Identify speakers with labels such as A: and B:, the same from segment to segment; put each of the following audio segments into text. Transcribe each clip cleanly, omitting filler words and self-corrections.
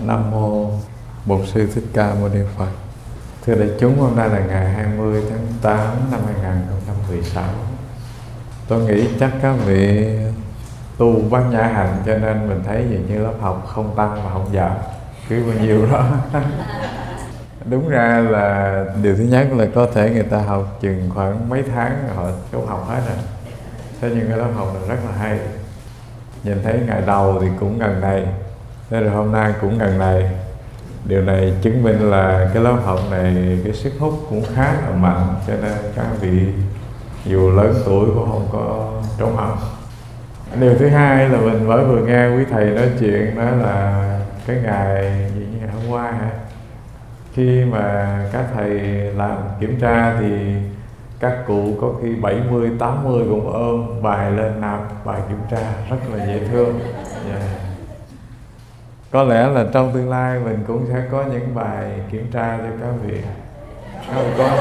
A: Nam Mô Bổn Sư Thích Ca Mâu Ni Phật. Thưa đại chúng, hôm nay là ngày 20 tháng 8 năm 2016. Tôi nghĩ chắc các vị tu Bát Nhã Hành, cho nên mình thấy dường như lớp học không tăng mà không giảm, cứ bao nhiêu đó. Đúng ra là điều thứ nhất là có thể người ta học chừng khoảng mấy tháng họ cũng học hết rồi. Thế nhưng cái lớp học này rất là hay. Nhìn thấy ngày đầu thì cũng gần này, thế rồi hôm nay cũng gần này. Điều này chứng minh là cái lớp học này cái sức hút cũng khá là mạnh, cho nên các vị dù lớn tuổi cũng không có trống học. Điều thứ hai là mình mới vừa nghe quý thầy nói chuyện, đó là cái ngày gì như ngày hôm qua hả? Khi mà các thầy làm kiểm tra thì các cụ có khi 70, 80 cũng ôm bài lên nạp bài kiểm tra, rất là dễ thương. Yeah. Có lẽ là trong tương lai mình cũng sẽ có những bài kiểm tra cho các vị. Không có.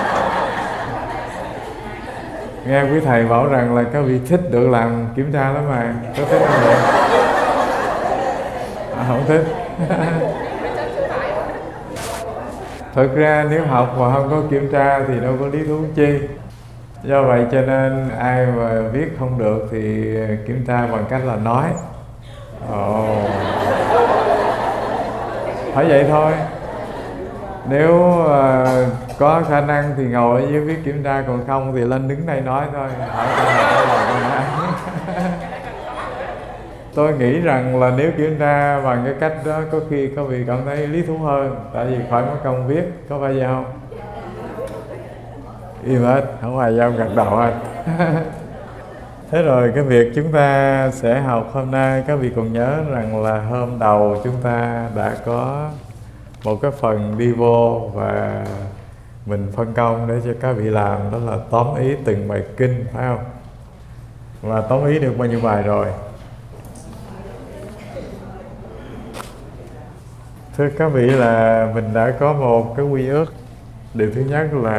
A: Nghe quý thầy bảo rằng là các vị thích được làm kiểm tra lắm mà. Có thích không vậy? Không thích. Thực ra nếu học mà không có kiểm tra thì đâu có lý thú chi. Do vậy cho nên ai mà viết không được thì kiểm tra bằng cách là nói. Phải vậy thôi. Nếu có khả năng thì ngồi ở dưới viết kiểm tra, còn không thì lên đứng đây nói thôi. Hỏi câu nào trả lời câu nào. Tôi nghĩ rằng là nếu kiểm tra bằng cái cách đó có khi có vị cảm thấy lý thú hơn, tại vì khỏi mất công viết, có phải vậy không? Im hết, không ai dám gật đầu hết. Thế rồi cái việc chúng ta sẽ học hôm nay, các vị còn nhớ rằng là hôm đầu chúng ta đã có một cái phần đi vô và mình phân công để cho các vị làm, đó là tóm ý từng bài kinh, phải không? Và tóm ý được bao nhiêu bài rồi? Thưa các vị là mình đã có một cái quy ước. Điều thứ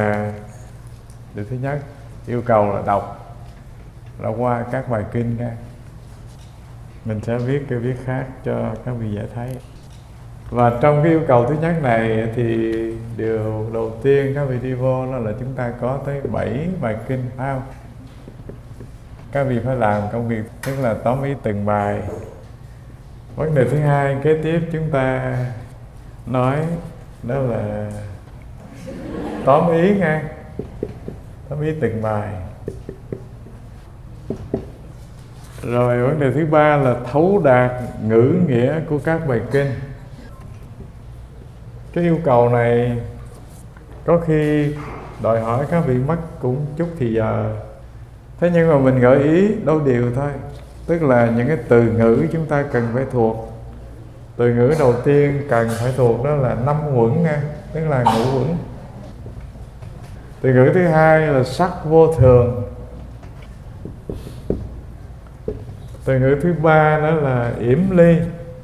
A: nhất yêu cầu là đọc qua các bài kinh ra. Mình sẽ viết cái viết khác cho các vị dễ thấy. Và trong cái yêu cầu thứ nhất này thì điều đầu tiên các vị đi vô đó là chúng ta có tới 7 bài kinh, phải không? Các vị phải làm công việc tức là tóm ý từng bài. Vấn đề thứ hai kế tiếp chúng ta nói đó là tóm ý nha, tóm ý từng bài. Rồi vấn đề thứ ba là thấu đạt ngữ nghĩa của các bài kinh. Cái yêu cầu này có khi đòi hỏi các vị mất cũng chút thì giờ. Thế nhưng mà mình gợi ý đôi điều thôi. Tức là những cái từ ngữ chúng ta cần phải thuộc. Từ ngữ đầu tiên cần phải thuộc đó là 5 uẩn nha, tức là ngũ uẩn. Từ ngữ thứ hai là sắc vô thường. Từ ngữ thứ ba đó là yểm ly.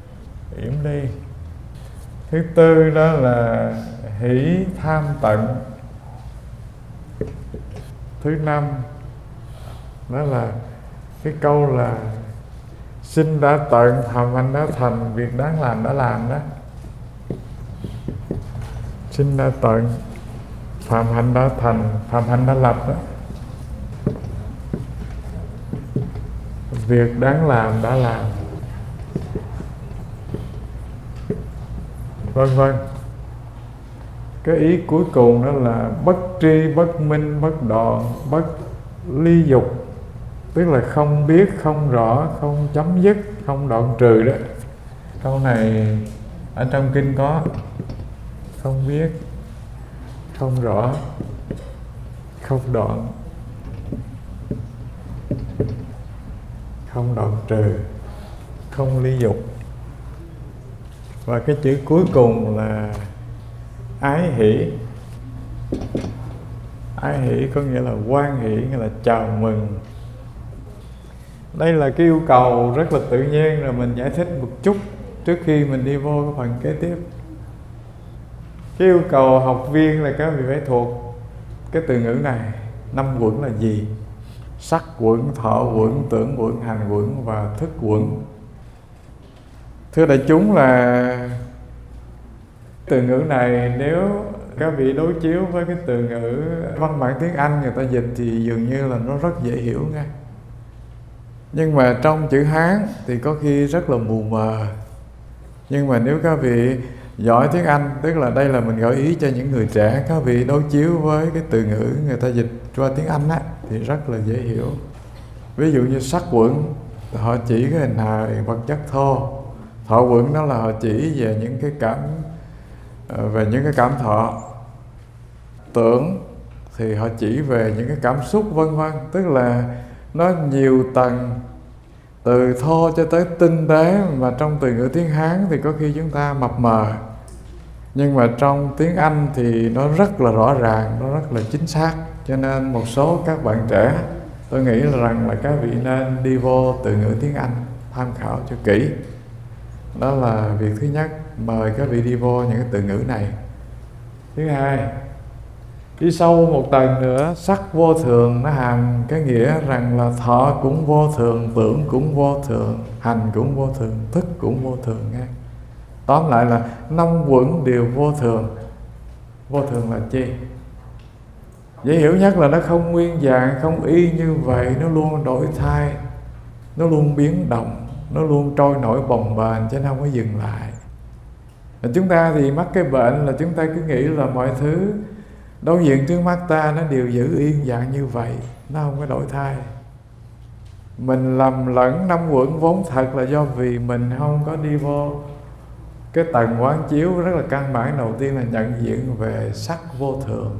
A: Thứ tư đó là hỷ tham tận. Thứ năm đó là cái câu là sinh đã tận, phạm hạnh đã thành, việc đáng làm đã làm đó. Sinh đã tận, phạm hạnh đã thành, phạm hạnh đã lập đó. Việc đáng làm đã làm, vân vân. Cái ý cuối cùng đó là bất tri, bất minh, bất đoạn, bất ly dục. Tức là không biết, không rõ, không chấm dứt, không đoạn trừ đó. Câu này ở trong kinh có. Không biết, không rõ, không đoạn, không đoạn trừ, không ly dục. Và cái chữ cuối cùng là ái hỷ. Ái hỷ có nghĩa là hoan hỷ, nghĩa là chào mừng. Đây là cái yêu cầu rất là tự nhiên, rồi mình giải thích một chút trước khi mình đi vô cái phần kế tiếp. Cái yêu cầu học viên là các vị phải thuộc cái từ ngữ này. 5 uẩn là gì? Sắc uẩn, thọ uẩn, tưởng uẩn, hành uẩn và thức uẩn. Thưa đại chúng là Từ ngữ này nếu các vị đối chiếu với cái từ ngữ văn bản tiếng Anh người ta dịch thì dường như là nó rất dễ hiểu nghe. Nhưng mà trong chữ Hán thì có khi rất là mù mờ. Nhưng mà nếu các vị giỏi tiếng Anh, tức là đây là mình gợi ý cho những người trẻ, các vị đối chiếu với cái từ ngữ người ta dịch qua tiếng Anh á, thì rất là dễ hiểu. Ví dụ như sắc quẩn, họ chỉ cái hình hài vật chất thô. Thọ quẩn đó là họ chỉ về những cái cảm thọ. Tưởng thì họ chỉ về những cái cảm xúc vân vân, tức là nó nhiều tầng, từ thô cho tới tinh tế, mà trong từ ngữ tiếng Hán thì có khi chúng ta mập mờ. Nhưng mà trong tiếng Anh thì nó rất là rõ ràng, nó rất là chính xác. Cho nên một số các bạn trẻ, tôi nghĩ rằng là các vị nên đi vô từ ngữ tiếng Anh tham khảo cho kỹ. Đó là việc thứ nhất, mời các vị đi vô những cái từ ngữ này. Thứ hai, đi sâu một tầng nữa, sắc vô thường nó hàm cái nghĩa rằng là thọ cũng vô thường, tưởng cũng vô thường, hành cũng vô thường, thức cũng vô thường nghe. Tóm lại là năm quẩn đều vô thường. Vô thường là chi? Dễ hiểu nhất là nó không nguyên dạng, không y như vậy, nó luôn đổi thay, nó luôn biến động, nó luôn trôi nổi bồng bềnh chứ nó không có dừng lại. Và chúng ta thì mắc cái bệnh là chúng ta cứ nghĩ là mọi thứ đối diện trước mắt ta nó đều giữ yên dạng như vậy, nó không có đổi thay. Mình lầm lẫn năm quẩn vốn thật là do vì mình không có đi vô cái tầng quán chiếu rất là căn bản đầu tiên là nhận diện về sắc vô thường.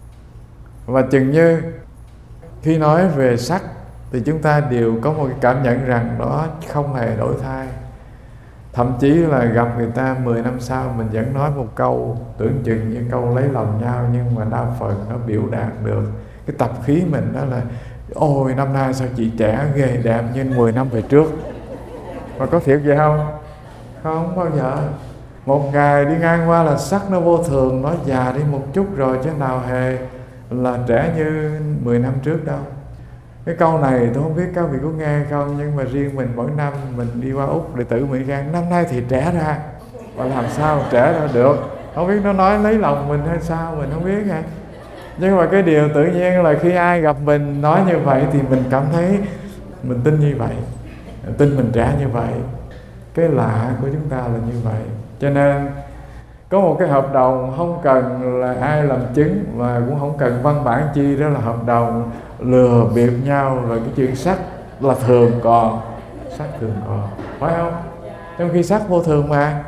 A: Và chừng như khi nói về sắc thì chúng ta đều có một cái cảm nhận rằng đó không hề đổi thay. Thậm chí là gặp người ta 10 năm sau mình vẫn nói một câu tưởng chừng như câu lấy lòng nhau, nhưng mà đa phần nó biểu đạt được cái tập khí mình, đó là ôi năm nay sao chị trẻ ghê, đẹp như 10 năm về trước. Mà có thiệt vậy không? Không bao giờ. Một ngày đi ngang qua là sắc nó vô thường, nó già đi một chút rồi chứ nào hề là trẻ như 10 năm trước đâu. Cái câu này tôi không biết các vị có nghe không, nhưng mà riêng mình mỗi năm mình đi qua Úc đệ tử Mỹ Gan, năm nay thì trẻ ra, và làm sao trẻ ra được, không biết nó nói lấy lòng mình hay sao mình không biết nha. Nhưng mà cái điều tự nhiên là khi ai gặp mình nói như vậy thì mình cảm thấy mình tin như vậy, tin mình trẻ như vậy. Cái lạ của chúng ta là như vậy. Cho nên có một cái hợp đồng không cần là ai làm chứng, và cũng không cần văn bản chi, đó là hợp đồng lừa bịp nhau. Rồi cái chuyện sắc là thường còn, sắc thường còn, phải không? Trong khi sắc vô thường mà.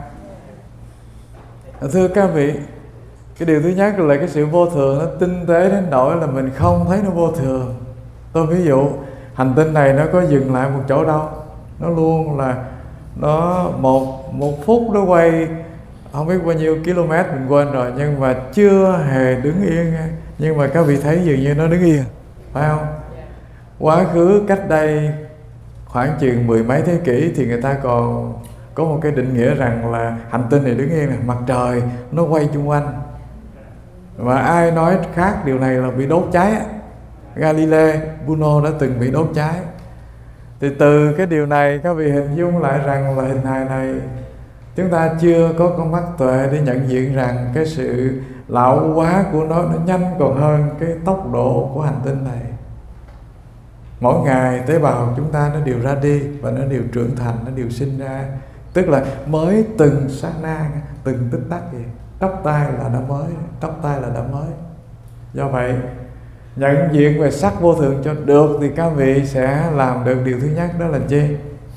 A: Thưa các vị, cái điều thứ nhất là cái sự vô thường nó tinh tế đến nỗi là mình không thấy nó vô thường. Tôi ví dụ hành tinh này nó có dừng lại một chỗ đâu, nó luôn là nó một phút nó quay không biết bao nhiêu km mình quên rồi, nhưng mà chưa hề đứng yên. Nhưng mà các vị thấy dường như nó đứng yên, phải không? Quá khứ cách đây khoảng chừng 10 mấy thế kỷ thì người ta còn có một cái định nghĩa rằng là hành tinh này đứng yên, là mặt trời nó quay chung quanh. Và ai nói khác điều này là bị đốt cháy. Galileo, Bruno đã từng bị đốt cháy. Thì từ cái điều này các vị hình dung lại rằng là hình hài này chúng ta chưa có con mắt tuệ để nhận diện rằng cái sự lão hóa của nó nhanh còn hơn cái tốc độ của hành tinh này. Mỗi ngày tế bào chúng ta nó đều ra đi và nó đều trưởng thành, nó đều sinh ra. Tức là mới từng sát na, từng tích tắc vậy. Tóc tai là đã mới, tóc tai là đã mới. Do vậy, nhận diện về sắc vô thường cho được thì các vị sẽ làm được điều thứ nhất, đó là chi?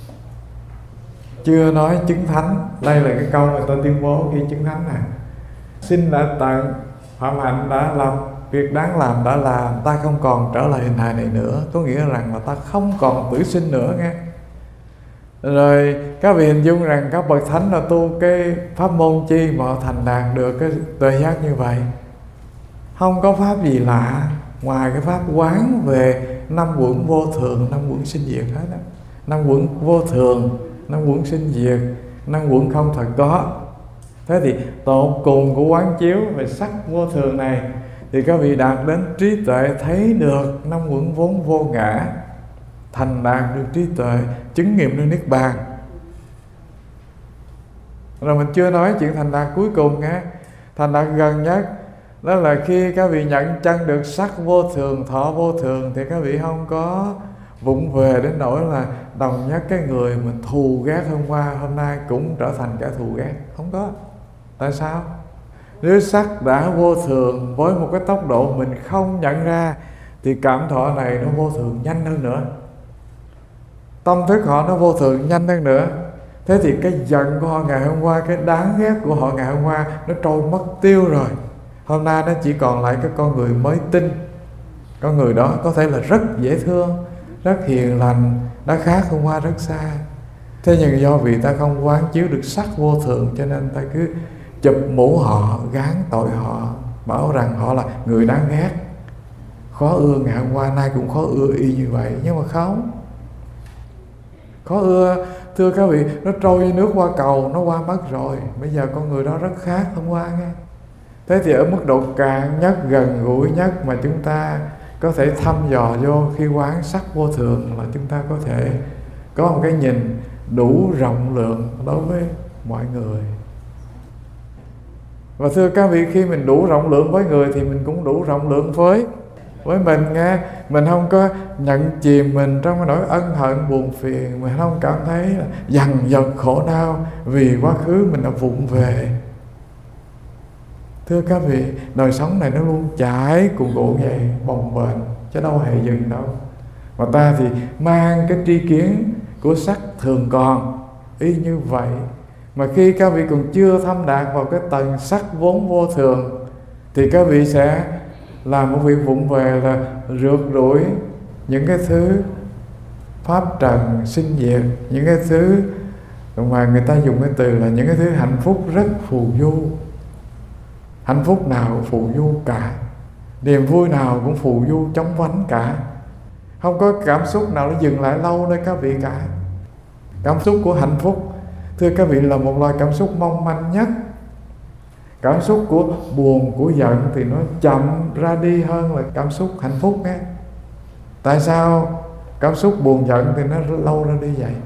A: Chưa nói chứng thánh. Đây là cái câu người ta tuyên bố khi chứng thánh này: sinh đã tận, phạm hạnh đã lập, việc đáng làm đã làm, ta không còn trở lại hình hài này nữa. Có nghĩa rằng là ta không còn tử sinh nữa nghe. Rồi các vị hình dung rằng các bậc thánh là tu cái pháp môn chi mà họ thành đạt được cái tuệ giác như vậy. Không có pháp gì lạ ngoài cái pháp quán về năm quẩn vô thường, năm quẩn sinh diệt hết á. Năm quẩn vô thường, năm quẩn sinh diệt, năm quẩn không thật có. Thế thì tột cùng của quán chiếu về sắc vô thường này thì các vị đạt đến trí tuệ thấy được năm quẩn vốn vô ngã, thành đạt được trí tuệ chứng nghiệm được niết bàn. Rồi mình chưa nói chuyện thành đạt cuối cùng nha. Thành đạt gần nhất đó là khi các vị nhận chân được sắc vô thường, thọ vô thường, thì các vị không có vụng về đến nỗi là đồng nhất cái người mình thù ghét hôm qua, hôm nay cũng trở thành kẻ thù ghét. Không có. Tại sao? Nếu sắc đã vô thường với một cái tốc độ mình không nhận ra, thì cảm thọ này nó vô thường nhanh hơn nữa, tâm thức họ nó vô thường nhanh hơn nữa. Thế thì cái giận của họ ngày hôm qua, cái đáng ghét của họ ngày hôm qua, nó trôi mất tiêu rồi. Hôm nay nó chỉ còn lại cái con người mới tinh. Con người đó có thể là rất dễ thương, rất hiền lành, đã khác hôm qua rất xa. Thế nhưng do vì ta không quán chiếu được sắc vô thường, cho nên ta cứ chụp mũ họ, gán tội họ, bảo rằng họ là người đáng ghét, khó ưa ngày hôm qua, nay cũng khó ưa y như vậy. Nhưng mà không, khó ưa, thưa các vị, nó trôi như nước qua cầu, nó qua mất rồi. Bây giờ con người đó rất khác hôm qua nghe. Thế thì ở mức độ cạn nhất, gần gũi nhất mà chúng ta có thể thăm dò vô khi quán sắc vô thường, là chúng ta có thể có một cái nhìn đủ rộng lượng đối với mọi người. Và thưa các vị, khi mình đủ rộng lượng với người thì mình cũng đủ rộng lượng với mình nghe. Mình không có nhận chìm mình trong cái nỗi ân hận buồn phiền, mình không cảm thấy dằn vặt khổ đau vì quá khứ mình đã vụng về. Thưa các vị, đời sống này nó luôn chảy cuồn cuộn vậy, bồng bềnh, chứ đâu hề dừng đâu. Mà ta thì mang cái tri kiến của sắc thường còn y như vậy. Mà khi các vị còn chưa thâm đạt vào cái tầng sắc vốn vô thường, thì các vị sẽ làm một việc vụng về là rượt đuổi những cái thứ pháp trần sinh diệt, những cái thứ mà người ta dùng cái từ là những cái thứ hạnh phúc rất phù du. Hạnh phúc nào phù du cả, niềm vui nào cũng phù du chóng vánh cả. Không có cảm xúc nào nó dừng lại lâu nơi các vị cả. Cảm xúc của hạnh phúc, thưa các vị, là một loài cảm xúc mong manh nhất. Cảm xúc của buồn, của giận thì nó chậm ra đi hơn là cảm xúc hạnh phúc nghe. Tại sao cảm xúc buồn giận thì nó lâu ra đi vậy?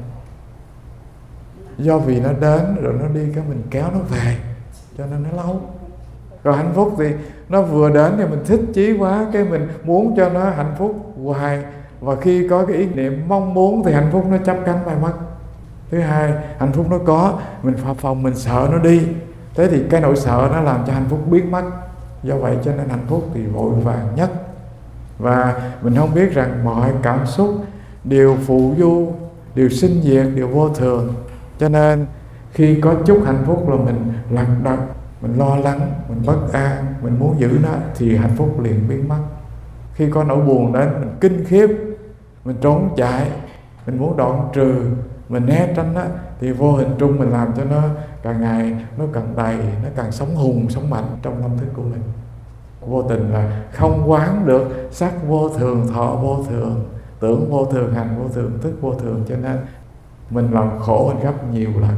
A: Do vì nó đến rồi nó đi, cái mình kéo nó về, cho nên nó lâu. Còn hạnh phúc thì nó vừa đến thì mình thích chí quá, cái mình muốn cho nó hạnh phúc hoài. Và khi có cái ý niệm mong muốn thì hạnh phúc nó chắp cánh bay mất. Thứ hai, hạnh phúc nó có, mình phập phồng, mình sợ nó đi. Thế thì cái nỗi sợ nó làm cho hạnh phúc biến mất. Do vậy cho nên hạnh phúc thì vội vàng nhất. Và mình không biết rằng mọi cảm xúc đều phù du, đều sinh diệt, đều vô thường. Cho nên khi có chút hạnh phúc là mình lận đận, mình lo lắng, mình bất an, mình muốn giữ nó, thì hạnh phúc liền biến mất. Khi có nỗi buồn đến, mình kinh khiếp, mình trốn chạy, mình muốn đoạn trừ, mình né tránh nó, thì vô hình trung mình làm cho nó càng ngày nó càng đầy, nó càng sống hùng, sống mạnh trong tâm thức của mình. Vô tình là không quán được sắc vô thường, thọ vô thường, tưởng vô thường, hành vô thường, thức vô thường, cho nên mình làm khổ mình gấp nhiều lần.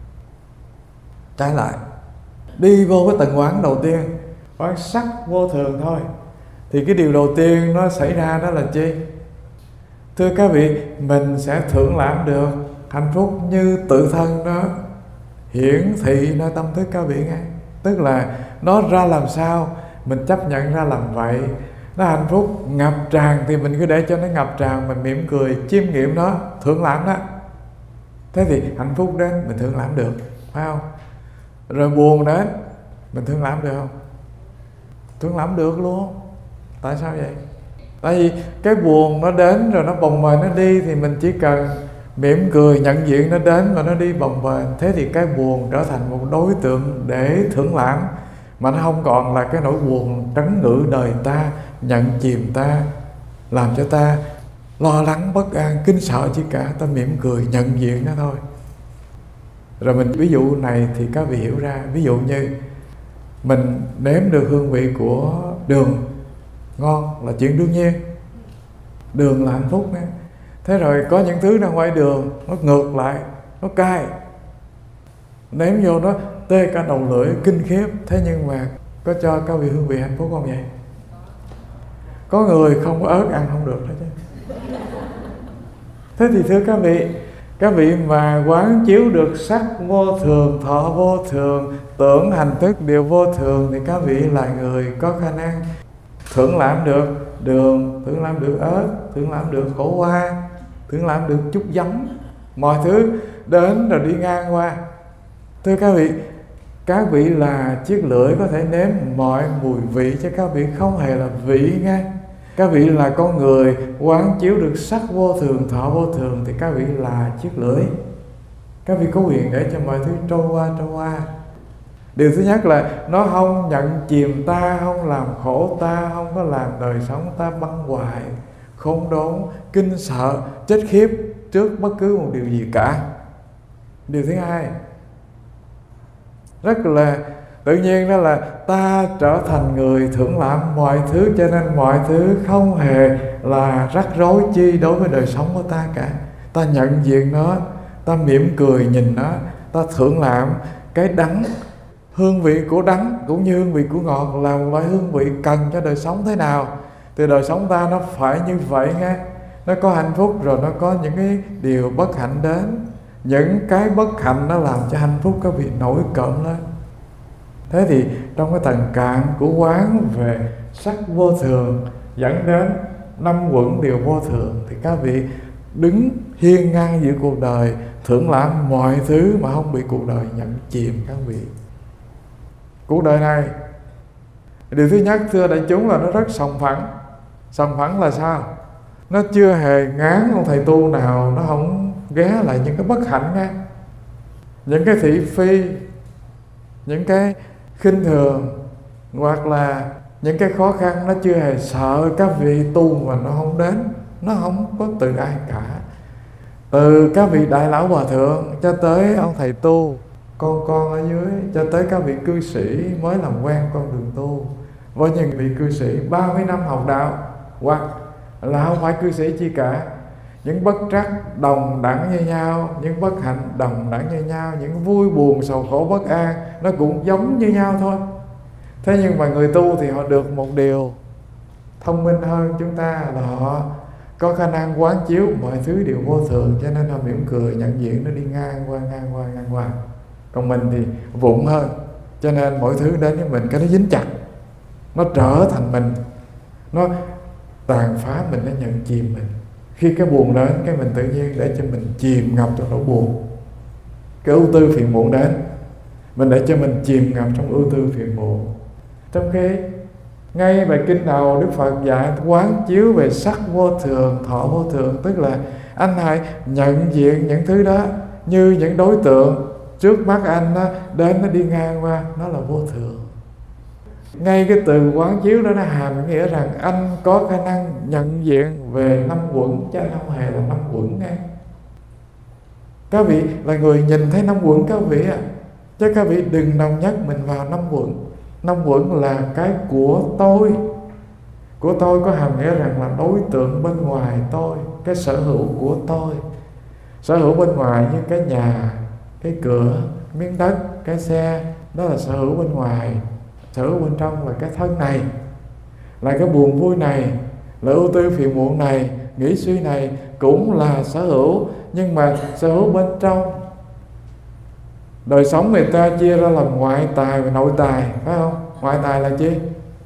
A: Trái lại, đi vô cái tầng quán đầu tiên, quán sắc vô thường thôi, thì cái điều đầu tiên nó xảy ra đó là chi? Thưa các vị, mình sẽ thưởng lãm được hạnh phúc như tự thân nó hiển thị nơi tâm thức các vị nghe. Tức là nó ra làm sao mình chấp nhận ra làm vậy. Nó hạnh phúc ngập tràn thì mình cứ để cho nó ngập tràn, mình mỉm cười chiêm nghiệm nó, thưởng lãm đó. Thế thì hạnh phúc đến mình thưởng lãm được, phải không? Rồi buồn đến mình thưởng lãm được không? Thưởng lãm được luôn. Tại sao vậy? Tại vì cái buồn nó đến rồi nó bồng bềnh nó đi, thì mình chỉ cần mỉm cười nhận diện nó đến và nó đi bồng bềnh. Thế thì cái buồn trở thành một đối tượng để thưởng lãm, mà nó không còn là cái nỗi buồn trấn ngữ đời ta, nhận chìm ta, làm cho ta lo lắng bất an, kinh sợ chi cả. Ta mỉm cười nhận diện nó thôi. Rồi mình ví dụ này thì các vị hiểu ra. Ví dụ như mình nếm được hương vị của đường ngon là chuyện đương nhiên, đường là hạnh phúc nha. Thế rồi có những thứ ra ngoài đường nó ngược lại, nó cay, nếm vô nó tê cả đầu lưỡi, kinh khiếp. Thế nhưng mà có cho các vị hương vị hạnh phúc không vậy? Có người không có ớt ăn không được đó chứ. Thế thì thưa các vị, Các vị mà quán chiếu được sắc vô thường, thọ vô thường, tưởng hành thức đều vô thường, thì các vị là người có khả năng thưởng lãm được đường, thưởng lãm được ớt, thưởng lãm được khổ qua, thưởng lãm được chút giấm, mọi thứ đến rồi đi ngang qua. Thưa các vị là chiếc lưỡi có thể nếm mọi mùi vị, chứ các vị không hề là vị nghe. Các vị là con người quán chiếu được sắc vô thường, thọ vô thường, thì các vị là chiếc lưỡi. Các vị có quyền để cho mọi thứ trôi qua. Điều thứ nhất là nó không nhận chìm ta, không làm khổ ta, không có làm đời sống ta băng hoại, khốn đốn, kinh sợ, chết khiếp trước bất cứ một điều gì cả. Điều thứ hai, rất là tự nhiên, đó là ta trở thành người thưởng lãm mọi thứ, cho nên mọi thứ không hề là rắc rối chi đối với đời sống của ta cả. Ta nhận diện nó, ta mỉm cười nhìn nó, ta thưởng lãm cái đắng. Hương vị của đắng cũng như hương vị của ngọt là một loại hương vị cần cho đời sống thế nào, thì đời sống ta nó phải như vậy nghe. Nó có hạnh phúc rồi nó có những cái điều bất hạnh đến. Những cái bất hạnh nó làm cho hạnh phúc các vị nổi cộm lên. Thế thì trong cái tầng cạn của quán về sắc vô thường dẫn đến năm uẩn đều vô thường, thì các vị đứng hiên ngang giữa cuộc đời, thưởng lãm mọi thứ mà không bị cuộc đời nhận chìm các vị. Cuộc đời này, điều thứ nhất thưa đại chúng là nó rất sòng phẳng. Sòng phẳng là sao? Nó chưa hề ngán ông thầy tu nào nó không ghé lại những cái bất hạnh nghe, những cái thị phi, những cái khinh thường, hoặc là những cái khó khăn. Nó chưa hề sợ các vị tu mà nó không đến. Nó không có từ ai cả. Từ các vị đại lão hòa thượng cho tới ông thầy tu, con ở dưới, cho tới các vị cư sĩ mới làm quen con đường tu. Với những vị cư sĩ 30 năm học đạo, hoặc là không phải cư sĩ chi cả, những bất trắc đồng đẳng như nhau, những bất hạnh đồng đẳng như nhau, những vui buồn sầu khổ bất an nó cũng giống như nhau thôi. Thế nhưng mà người tu thì họ được một điều thông minh hơn chúng ta, là họ có khả năng quán chiếu mọi thứ đều vô thường, cho nên họ mỉm cười nhận diện nó đi ngang qua. Còn mình thì vụng hơn, cho nên mỗi thứ đến với mình cái nó dính chặt, nó trở thành mình, nó tàn phá mình, nó nhận chìm mình. Khi cái buồn đến, cái mình tự nhiên để cho mình chìm ngập trong nỗi buồn. Cái ưu tư phiền muộn đến, mình để cho mình chìm ngập trong ưu tư phiền muộn. Trong khi ngay bài kinh đầu Đức Phật dạy quán chiếu về sắc vô thường, thọ vô thường, tức là anh hãy nhận diện những thứ đó như những đối tượng trước mắt anh, nó đến nó đi ngang qua, nó là vô thường. Ngay cái từ quán chiếu đó nó hàm nghĩa rằng anh có khả năng nhận diện về năm uẩn, chứ không hề là năm uẩn nghe. Các vị là người nhìn thấy năm uẩn các vị ạ, chứ các vị đừng đồng nhất mình vào năm uẩn. Năm uẩn là cái của tôi. Của tôi có hàm nghĩa rằng là đối tượng bên ngoài tôi, cái sở hữu của tôi. Sở hữu bên ngoài như cái nhà, cái cửa, miếng đất, cái xe, đó là sở hữu bên ngoài. Sở hữu bên trong là cái thân này, là cái buồn vui này, là ưu tư phiền muộn này, nghĩ suy này, cũng là sở hữu. Nhưng mà sở hữu bên trong, đời sống người ta chia ra làm ngoại tài và nội tài, phải không? Ngoại tài là chi?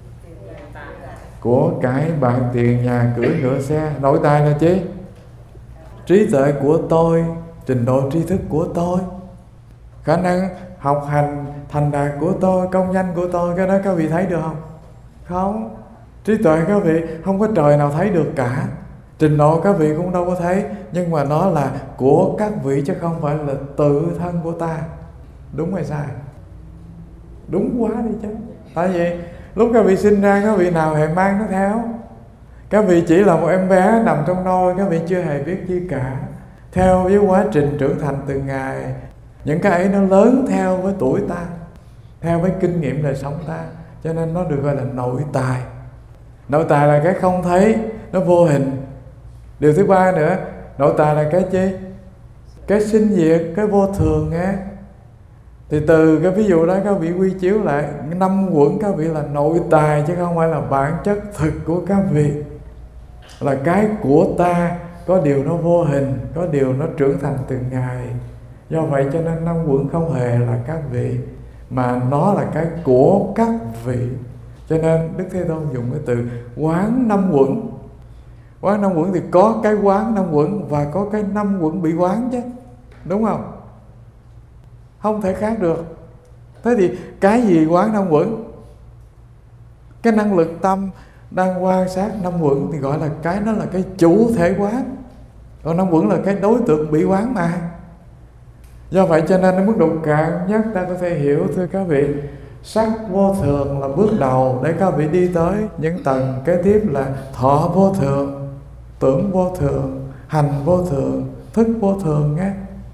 A: Của cải, bạc, tiền, nhà, cửa, ngựa, xe. Nội tài là chi? Trí tuệ của tôi, trình độ tri thức của tôi, khả năng học hành thành đạt của tôi, công danh của tôi. Cái đó các vị thấy được không? Không. Trí tuệ các vị không có trời nào thấy được cả, trình độ các vị cũng đâu có thấy. Nhưng mà nó là của các vị chứ không phải là tự thân của ta. Đúng hay sai? Đúng quá đi chứ. Tại vì lúc các vị sinh ra, các vị nào hề mang nó theo. Các vị chỉ là một em bé nằm trong nôi, các vị chưa hề biết gì cả. Theo với quá trình trưởng thành từng ngày, những cái ấy nó lớn theo với tuổi ta, theo với kinh nghiệm đời sống ta, cho nên nó được gọi là nội tài. Nội tài là cái không thấy, nó vô hình. Điều thứ ba nữa, nội tài là cái chi? Cái sinh diệt, cái vô thường nghe. Thì từ cái ví dụ đó các vị quy chiếu lại, năm uẩn các vị là nội tài chứ không phải là bản chất thực của các vị, là cái của ta, có điều nó vô hình, có điều nó trưởng thành từng ngày. Do vậy cho nên năm uẩn không hề là các vị, mà nó là cái của các vị. Cho nên Đức Thế Tôn dùng cái từ quán năm uẩn. Quán năm uẩn thì có cái quán năm uẩn và có cái năm uẩn bị quán chứ, đúng không? Không thể khác được. Thế thì cái gì quán năm uẩn? Cái năng lực tâm đang quan sát năm uẩn thì gọi là cái, nó là cái chủ thể quán. Còn năm uẩn là cái đối tượng bị quán mà. Do vậy cho nên ở mức độ cạn nhất ta có thể hiểu, thưa các vị, sắc vô thường là bước đầu để các vị đi tới những tầng kế tiếp là thọ vô thường, tưởng vô thường, hành vô thường, thức vô thường nghe.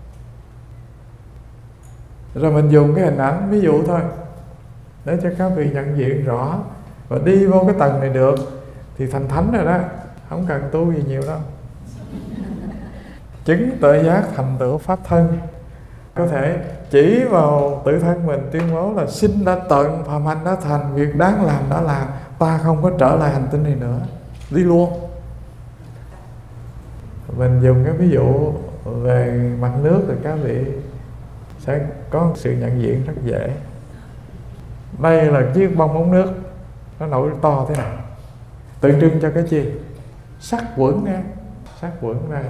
A: Rồi mình dùng cái hình ảnh ví dụ thôi để cho các vị nhận diện rõ. Và đi vô cái tầng này được thì thành thánh rồi đó, không cần tu gì nhiều đâu. Chứng tuệ giác thành tựu pháp thân, có thể chỉ vào tự thân mình tuyên bố là sinh đã tận, phàm hành đã thành, việc đáng làm đã làm, ta không có trở lại hành tinh này nữa, đi luôn. Mình dùng cái ví dụ về mặt nước thì các vị sẽ có sự nhận diện rất dễ. Đây là chiếc bong bóng nước, nó nổi to thế này, tượng trưng cho cái gì? Sắc uẩn nha, sắc uẩn này.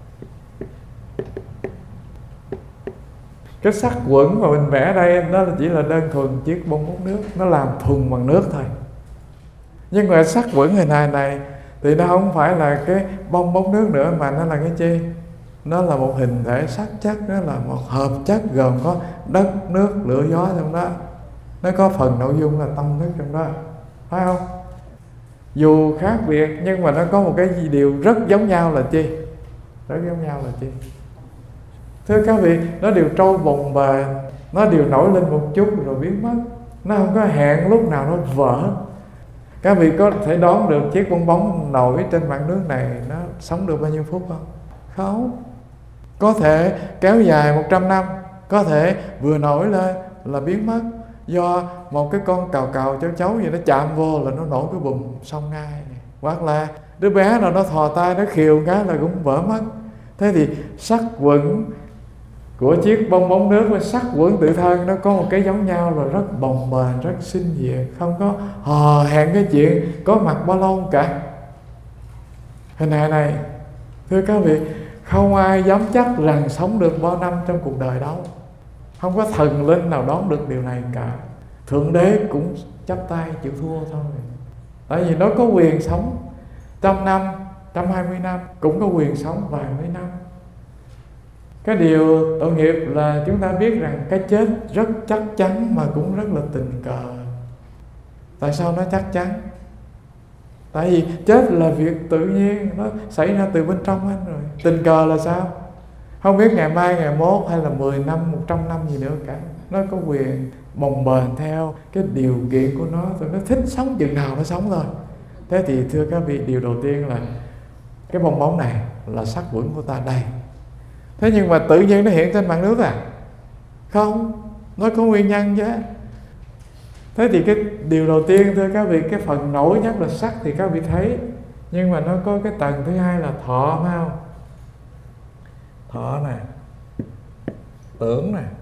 A: Cái sắc uẩn mà mình vẽ ở đây nó chỉ là đơn thuần chiếc bong bóng nước, nó làm thuần bằng nước thôi. Nhưng mà sắc uẩn hình hài này thì nó không phải là cái bong bóng nước nữa, mà nó là cái chi? Nó là một hình thể sắc chất, nó là một hợp chất gồm có đất, nước, lửa, gió trong đó. Nó có phần nội dung là tâm thức trong đó, phải không? Dù khác biệt nhưng mà nó có một cái điều rất giống nhau là chi? Rất giống nhau là chi? Thưa các vị, nó đều trôi bồng bềnh, nó đều nổi lên một chút rồi biến mất. Nó không có hẹn lúc nào nó vỡ. Các vị có thể đoán được chiếc bong bóng nổi trên mặt nước này nó sống được bao nhiêu phút không? Không. Có thể kéo dài 100 năm, có thể vừa nổi lên là biến mất. Do một cái con cào cào cháu cháu gì nó chạm vô là nó nổi cái bùm xong ngay. Hoặc là đứa bé nào nó thò tay nó khiều cái là cũng vỡ mất. Thế thì sắc uẩn của chiếc bong bóng nước với sắc uẩn tự thân nó có một cái giống nhau là rất bồng bềnh, rất sinh diệt, không có hò hẹn cái chuyện có mặt bao lâu cả. Hình hài này, thưa các vị, không ai dám chắc rằng sống được bao năm trong cuộc đời đâu. Không có thần linh nào đoán được điều này cả. Thượng đế cũng chắp tay chịu thua thôi. Tại vì nó có quyền sống 100 năm, 120 năm, cũng có quyền sống vài mấy năm. Cái điều tội nghiệp là chúng ta biết rằng cái chết rất chắc chắn mà cũng rất là tình cờ. Tại sao nó chắc chắn? Tại vì chết là việc tự nhiên, nó xảy ra từ bên trong anh rồi. Tình cờ là sao? Không biết ngày mai, ngày mốt hay là 10 năm, 100 năm gì nữa cả. Nó có quyền bồng bềnh theo cái điều kiện của nó. Rồi nó thích sống chừng nào nó sống thôi. Thế thì thưa các vị, điều đầu tiên là cái bong bóng này là sắc uẩn của ta đây. Thế nhưng mà tự nhiên nó hiện trên mặt nước à? Không, nó có nguyên nhân chứ. Thế thì cái điều đầu tiên thưa các vị, cái phần nổi nhất là sắc thì các vị thấy. Nhưng mà nó có cái tầng thứ hai là thọ, phải không? Thọ nè, tưởng nè,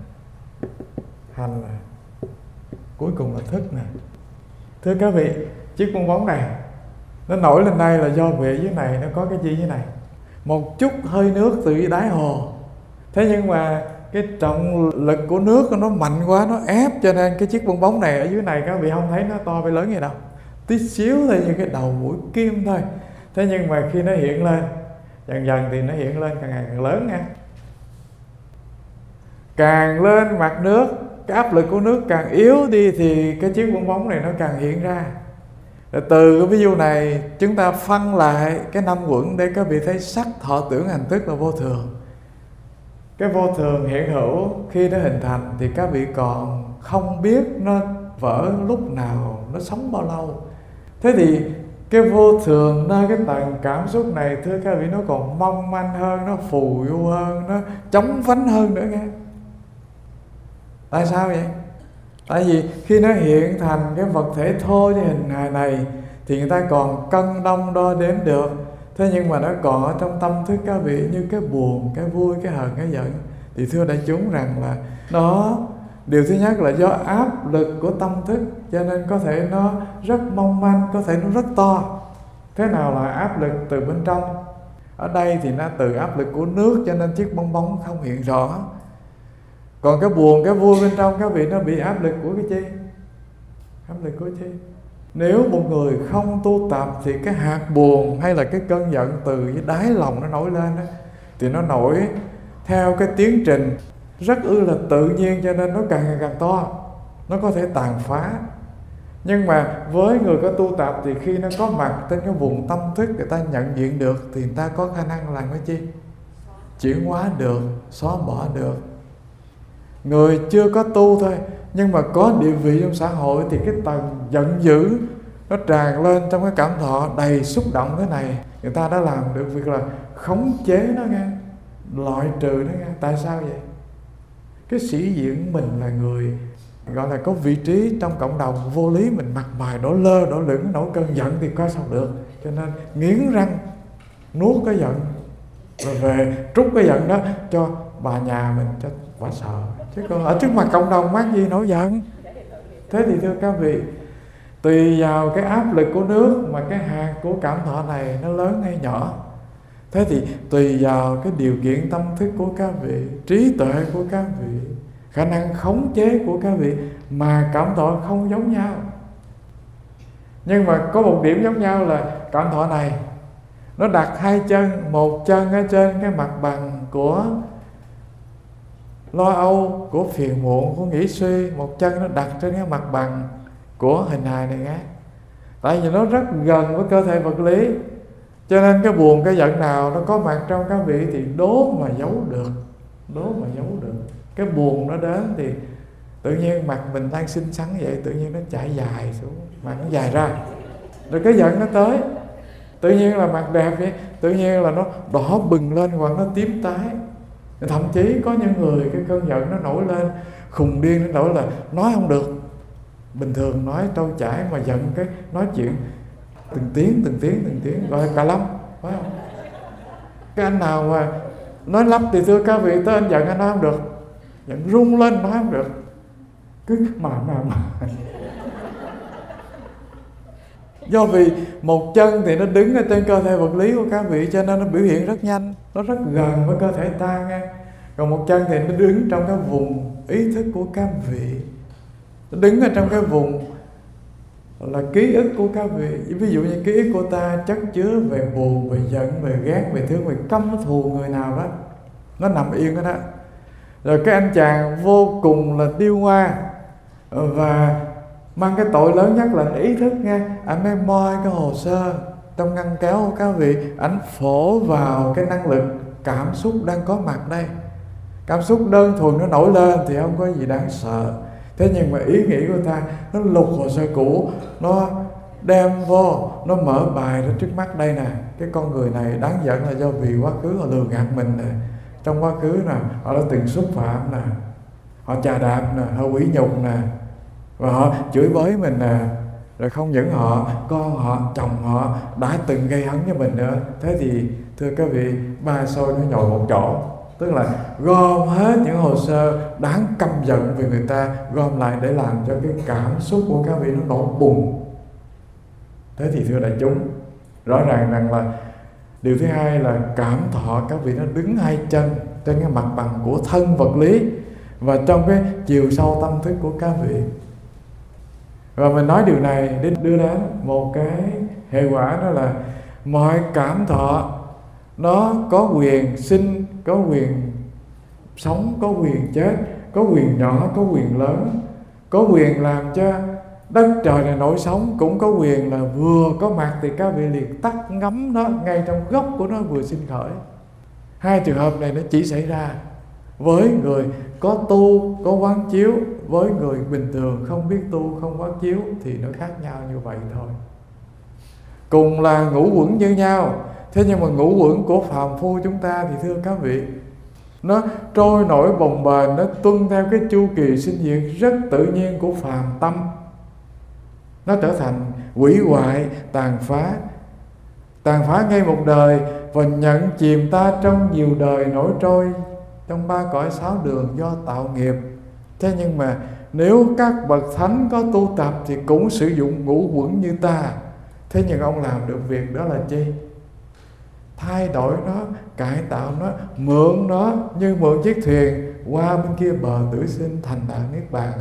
A: hành nè, cuối cùng là thức nè. Thưa các vị, chiếc bong bóng này nó nổi lên đây là do về dưới này nó có cái gì dưới này? Một chút hơi nước từ đáy hồ. Thế nhưng mà cái trọng lực của nước nó mạnh quá, nó ép cho nên cái chiếc bong bóng này ở dưới này các vị không thấy nó to hay lớn gì đâu, tí xíu thôi, như cái đầu mũi kim thôi. Thế nhưng mà khi nó hiện lên dần dần thì nó hiện lên càng ngày càng lớn nha. Càng lên mặt nước, cái áp lực của nước càng yếu đi thì cái chiếc bong bóng này nó càng hiện ra. Rồi từ cái ví dụ này chúng ta phân lại cái năm uẩn để các vị thấy sắc, thọ, tưởng, hành, thức là vô thường. Cái vô thường hiện hữu khi nó hình thành thì các vị còn không biết nó vỡ lúc nào, nó sống bao lâu. Thế thì cái vô thường nơi cái tầng cảm xúc này thưa các vị, nó còn mong manh hơn, nó phù du hơn, nó chóng vánh hơn nữa nghe. Tại sao vậy? Tại vì khi nó hiện thành cái vật thể thô như hình hài này thì người ta còn cân đong đo đếm được. Thế nhưng mà nó còn ở trong tâm thức các vị như cái buồn, cái vui, cái hờn, cái giận. Thì thưa đại chúng rằng là nó, điều thứ nhất là do áp lực của tâm thức, cho nên có thể nó rất mong manh, có thể nó rất to. Thế nào là áp lực từ bên trong? Ở đây thì nó từ áp lực của nước, cho nên chiếc bong bóng không hiện rõ. Còn cái buồn, cái vui bên trong các vị, nó bị áp lực của cái chi? Áp lực của chi? Nếu một người không tu tập thì cái hạt buồn hay là cái cơn giận từ dưới đáy lòng nó nổi lên đó, thì nó nổi theo cái tiến trình rất là tự nhiên, cho nên nó càng ngày càng to, nó có thể tàn phá. Nhưng mà với người có tu tập thì khi nó có mặt trên cái vùng tâm thức, người ta nhận diện được, thì người ta có khả năng làm cái chi? Chuyển hóa được, xóa bỏ được. Người chưa có tu thôi, nhưng mà có địa vị trong xã hội thì cái tầng giận dữ nó tràn lên trong cái cảm thọ đầy xúc động thế này, người ta đã làm được việc là khống chế nó nghe, loại trừ nó nghe. Tại sao vậy? Cái sĩ diện mình là người gọi là có vị trí trong cộng đồng, vô lý mình mặt mày đổ lơ đổ lửng, nổi cơn giận thì coi sao được. Cho nên nghiến răng nuốt cái giận, rồi về trút cái giận đó cho bà nhà mình, cho quả sợ. Chứ còn ở trước mặt cộng đồng mắc gì nổi giận. Thế thì thưa các vị, tùy vào cái áp lực của nước mà cái hạt của cảm thọ này nó lớn hay nhỏ. Thế thì tùy vào cái điều kiện tâm thức của các vị, trí tuệ của các vị, khả năng khống chế của các vị mà cảm thọ không giống nhau. Nhưng mà có một điểm giống nhau là cảm thọ này nó đặt hai chân, một chân ở trên cái mặt bằng của lo âu, của phiền muộn, của nghĩ suy, một chân nó đặt trên cái mặt bằng của hình hài này nghe. Tại vì nó rất gần với cơ thể vật lý, cho nên cái buồn, cái giận nào nó có mặt trong các vị thì đố mà giấu được, đố mà giấu được. Cái buồn nó đến thì tự nhiên mặt mình đang xinh xắn vậy, tự nhiên nó chạy dài xuống, mặt nó dài ra. Rồi cái giận nó tới, tự nhiên là mặt đẹp vậy, tự nhiên là nó đỏ bừng lên hoặc nó tím tái. Thậm chí có những người cái cơn giận nó nổi lên khùng điên, nó nổi là nói không được. Bình thường nói trôi chảy, mà giận cái nói chuyện từng tiếng gọi là cà lâm, phải không? Cái anh nào mà nói lắp thì thưa các vị, tới anh giận anh nói không được, giận rung lên nói không được, cứ mà do vì một chân thì nó đứng ở trên cơ thể vật lý của các vị, cho nên nó biểu hiện rất nhanh, nó rất gần với cơ thể ta nghe. Còn một chân thì nó đứng trong cái vùng ý thức của các vị, nó đứng ở trong cái vùng là ký ức của các vị. Ví dụ như ký ức của ta chất chứa về buồn, về giận, về ghét, về thương, về căm thù người nào đó, nó nằm yên ở đó. Rồi cái anh chàng vô cùng là điêu ngoa và mang cái tội lớn nhất là ý thức nghe. Anh mới moi cái hồ sơ trong ngăn kéo của các vị, anh phổ vào cái năng lực cảm xúc đang có mặt đây. Cảm xúc đơn thuần nó nổi lên thì không có gì đáng sợ. Thế nhưng mà ý nghĩ của ta, nó lục hồ sơ cũ, nó đem vô, nó mở bài ra trước mắt đây nè. Cái con người này đáng giận là do vì quá khứ họ lừa gạt mình nè. Trong quá khứ nè, họ đã từng xúc phạm nè, họ chà đạp nè, họ quỷ nhục nè, và họ chửi bới mình nè. Rồi không những họ, con họ, chồng họ đã từng gây hấn với mình nữa. Thế thì thưa các vị, ba xôi nó nhồi một chỗ, tức là gom hết những hồ sơ đáng căm giận vì người ta, gom lại để làm cho cái cảm xúc của các vị nó nổ bùng. Thế thì thưa đại chúng, rõ ràng rằng là điều thứ hai là cảm thọ các vị nó đứng hai chân trên cái mặt bằng của thân vật lý và trong cái chiều sâu tâm thức của các vị. Và mình nói điều này để đưa đến một cái hệ quả, đó là mọi cảm thọ nó có quyền sinh, có quyền sống, có quyền chết, có quyền nhỏ, có quyền lớn, có quyền làm cho đất trời này nổi sóng, cũng có quyền là vừa có mặt thì các vị liền tắt ngấm nó ngay trong gốc của nó vừa sinh khởi. Hai trường hợp này nó chỉ xảy ra với người có tu, có quán chiếu. Với người bình thường không biết tu, không quán chiếu thì nó khác nhau như vậy thôi. Cùng là ngũ uẩn như nhau, thế nhưng mà ngũ uẩn của phàm phu chúng ta thì thưa các vị, nó trôi nổi bồng bềnh, nó tuân theo cái chu kỳ sinh diệt rất tự nhiên của phàm tâm. Nó trở thành hủy hoại, tàn phá. tàn phá ngay một đời và nhận chìm ta trong nhiều đời nổi trôi trong ba cõi sáu đường do tạo nghiệp. Thế nhưng mà nếu các bậc thánh có tu tập thì cũng sử dụng ngũ uẩn như ta. Thế nhưng ông làm được việc đó là chi? Thay đổi nó, cải tạo nó, mượn nó như mượn chiếc thuyền qua bên kia bờ tử sinh thành đạo niết bàn.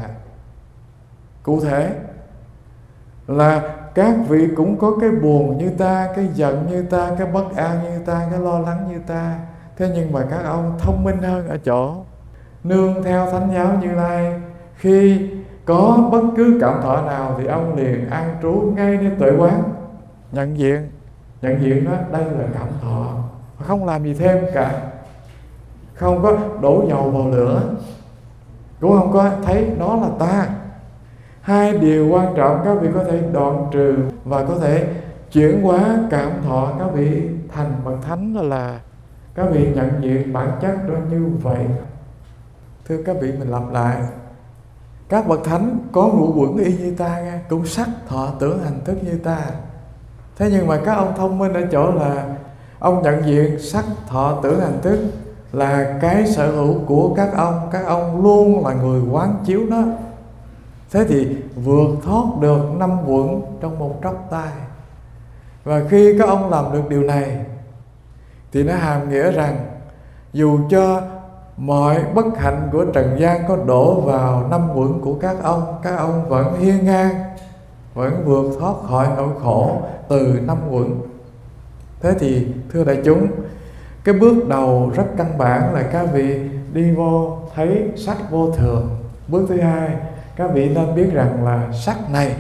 A: Cụ thể là các vị cũng có cái buồn như ta, cái giận như ta, cái bất an như ta, cái lo lắng như ta. Thế nhưng mà các ông thông minh hơn ở chỗ nương theo Thánh giáo Như Lai, khi có bất cứ cảm thọ nào thì ông liền an trú ngay nơi tuệ quán, nhận diện đó, đây là cảm thọ, không làm gì thêm cả, không có đổ dầu vào lửa, cũng không có thấy nó là ta. Hai điều quan trọng các vị có thể đoạn trừ và có thể chuyển hóa cảm thọ các vị thành bậc thánh, đó là các vị nhận diện bản chất đó như vậy. Thưa các vị, mình lặp lại, các bậc thánh có ngũ uẩn y như ta nghe, cũng sắc thọ tưởng hành thức như ta. Thế nhưng mà các ông thông minh ở chỗ là ông nhận diện sắc thọ tưởng hành thức là cái sở hữu của các ông luôn là người quán chiếu nó. Thế thì vượt thoát được 5 uẩn trong một chốc tay. Và khi các ông làm được điều này thì nó hàm nghĩa rằng dù cho mọi bất hạnh của trần gian có đổ vào 5 uẩn của các ông vẫn hiên ngang, vẫn vượt thoát khỏi nỗi khổ từ 5 uẩn. Thế thì thưa đại chúng, cái bước đầu rất căn bản là các vị đi vô thấy sắc vô thường. Bước thứ hai, các vị nên biết rằng là sắc này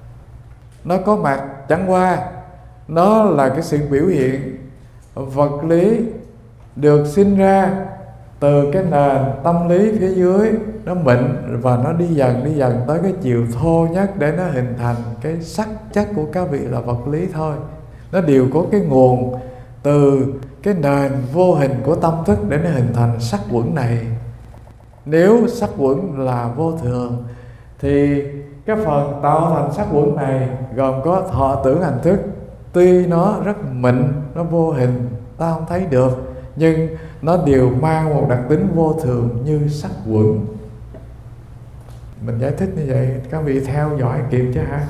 A: nó có mặt chẳng qua nó là cái sự biểu hiện vật lý được sinh ra từ cái nền tâm lý phía dưới, nó mịn và nó đi dần tới cái chiều thô nhất để nó hình thành cái sắc chất của các vị là vật lý thôi. Nó đều có cái nguồn từ cái nền vô hình của tâm thức để nó hình thành sắc uẩn này. Nếu sắc uẩn là vô thường thì cái phần tạo thành sắc uẩn này gồm có thọ tưởng hành thức. Tuy nó rất mịn, nó vô hình, ta không thấy được, nhưng nó đều mang một đặc tính vô thường như sắc uẩn. Mình giải thích như vậy, các vị theo dõi kịp chứ hả?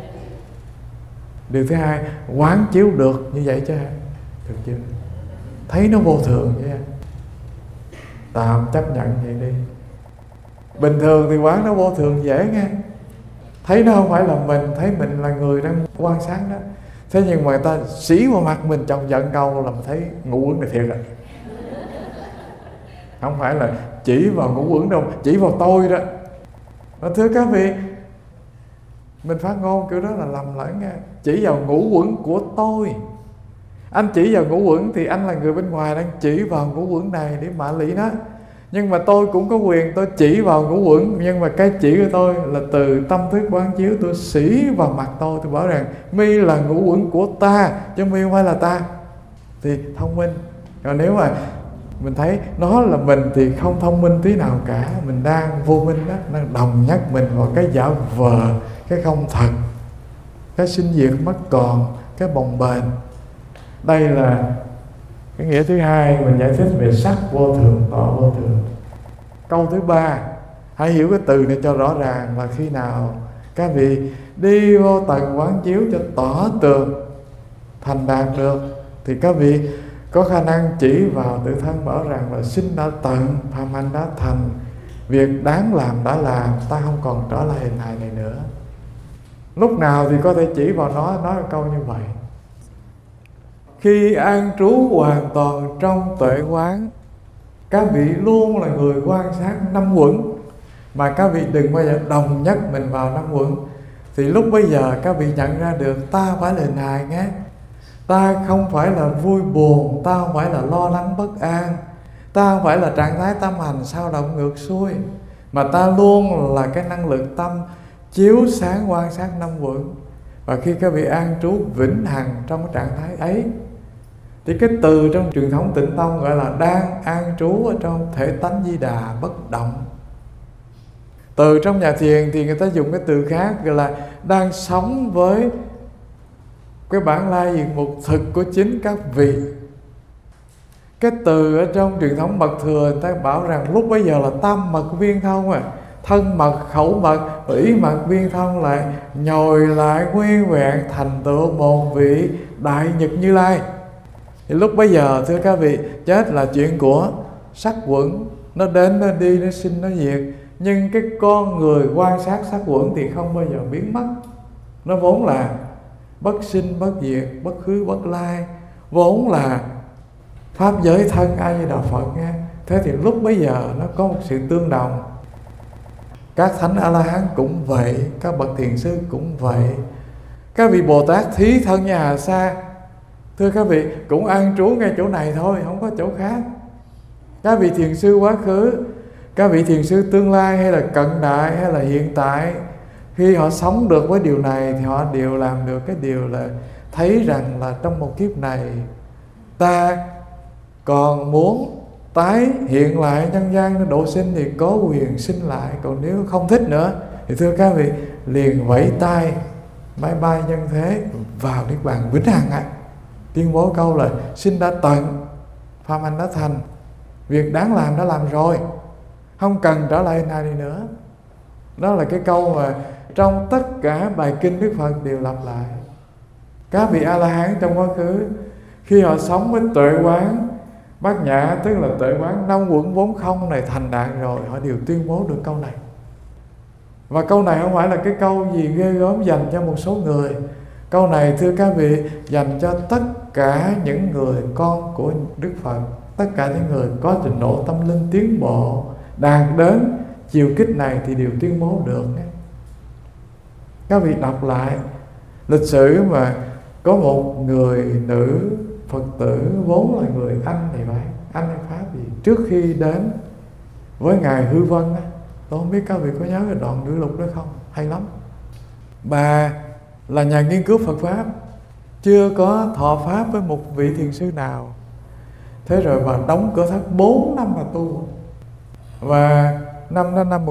A: Điều thứ hai, quán chiếu được như vậy chứ hả? Được chưa? Thấy nó vô thường chứ hả? Tạm chấp nhận vậy đi. Bình thường thì quán nó vô thường dễ nghe, thấy nó không phải là mình, thấy mình là người đang quan sát đó. Thế nhưng mà người ta xí vào mặt mình trong giận câu là mình thấy ngũ uẩn này thiệt rồi. Không phải là chỉ vào ngũ uẩn đâu, chỉ vào tôi đó. Và thưa các vị, mình phát ngôn kiểu đó là lầm lẫn nha. Chỉ vào ngũ uẩn của tôi. Anh chỉ vào ngũ uẩn thì anh là người bên ngoài đang chỉ vào ngũ uẩn này để mạ lý nó. Nhưng mà tôi cũng có quyền tôi chỉ vào ngũ uẩn, nhưng mà cái chỉ của tôi là từ tâm thức quán chiếu, tôi xỉ vào mặt tôi bảo rằng mi là ngũ uẩn của ta chứ mi không phải là ta, thì thông minh. Còn nếu mà mình thấy nó là mình thì không thông minh tí nào cả, mình đang vô minh đó, đang đồng nhất mình vào cái giả vờ, cái không thật, cái sinh diệt mất còn, cái bồng bềnh. Đây là cái nghĩa thứ hai mình giải thích về sắc vô thường, tỏ vô thường. Câu thứ ba, hãy hiểu cái từ này cho rõ ràng là khi nào các vị đi vô tầng quán chiếu cho tỏ tường thành đạt được thì các vị có khả năng chỉ vào tự thân bảo rằng là sinh đã tận, phạm hạnh đã thành, việc đáng làm đã làm, ta không còn trở lại hình hài này nữa. Lúc nào thì có thể chỉ vào nó, nói một câu như vậy. Khi an trú hoàn toàn trong tuệ quán, các vị luôn là người quan sát 5 uẩn, mà các vị đừng bao giờ đồng nhất mình vào 5 uẩn. Thì lúc bây giờ các vị nhận ra được ta phải là hình hài nghe. Ta không phải là vui buồn, ta không phải là lo lắng bất an, ta không phải là trạng thái tâm hành sao động ngược xuôi, mà ta luôn là cái năng lực tâm chiếu sáng quan sát 5 uẩn. Và khi các vị an trú vĩnh hằng trong cái trạng thái ấy thì cái từ trong truyền thống Tịnh Tông gọi là đang an trú ở trong thể tánh Di Đà bất động. Từ trong nhà thiền thì người ta dùng cái từ khác gọi là đang sống với cái bản lai diện mục thực của chính các vị. Cái từ ở trong truyền thống mật thừa người ta bảo rằng lúc bấy giờ là tam mật viên thông thân mật, khẩu mật và ý mật viên thông lại nhồi lại nguyên vẹn thành tựu một vị đại nhật Như Lai. Thì lúc bấy giờ thưa các vị, chết là chuyện của sắc quẩn, nó đến nó đi, nó sinh nó diệt. Nhưng cái con người quan sát sắc quẩn thì không bao giờ biến mất. Nó vốn là bất sinh bất diệt, bất khứ bất lai, vốn là pháp giới thân A Di Đà Phật nha. Thế thì lúc bấy giờ nó có một sự tương đồng. Các thánh A La Hán cũng vậy, các bậc thiền sư cũng vậy, các vị Bồ Tát thí thân nhà Hà Sa, thưa các vị, cũng an trú ngay chỗ này thôi, không có chỗ khác. Các vị thiền sư quá khứ, các vị thiền sư tương lai hay là cận đại hay là hiện tại, khi họ sống được với điều này thì họ đều làm được cái điều là thấy rằng là trong một kiếp này ta còn muốn tái hiện lại nhân gian độ sinh thì có quyền sinh lại. Còn nếu không thích nữa thì thưa các vị, liền vẫy tay bye bye nhân thế, vào niết bàn vĩnh hằng tuyên bố câu là sinh đã tận, pháp hành đã thành, việc đáng làm đã làm rồi, không cần trở lại này nữa. Đó là cái câu mà trong tất cả bài kinh Đức Phật đều lặp lại. Các vị A-la-hán trong quá khứ, khi họ sống với tuệ quán bát nhã, tức là tuệ quán năm uẩn vốn không này thành đạt rồi, họ đều tuyên bố được câu này. Và câu này không phải là cái câu gì ghê gớm dành cho một số người. Câu này thưa các vị, dành cho tất cả những người con của Đức Phật, tất cả những người có trình độ tâm linh tiến bộ, đạt đến chiều kích này thì đều tuyên bố được. Các vị đọc lại lịch sử mà có một người nữ Phật tử vốn là người Anh thì phải, Anh hay Pháp gì, trước khi đến với Ngài Hư Vân á, tôi không biết các vị có nhớ cái đoạn ngữ lục đó không, hay lắm. Bà là nhà nghiên cứu Phật Pháp, chưa có thọ Pháp với một vị thiền sư nào. Thế rồi bà đóng cửa thất 4 năm bà tu. Và năm đó năm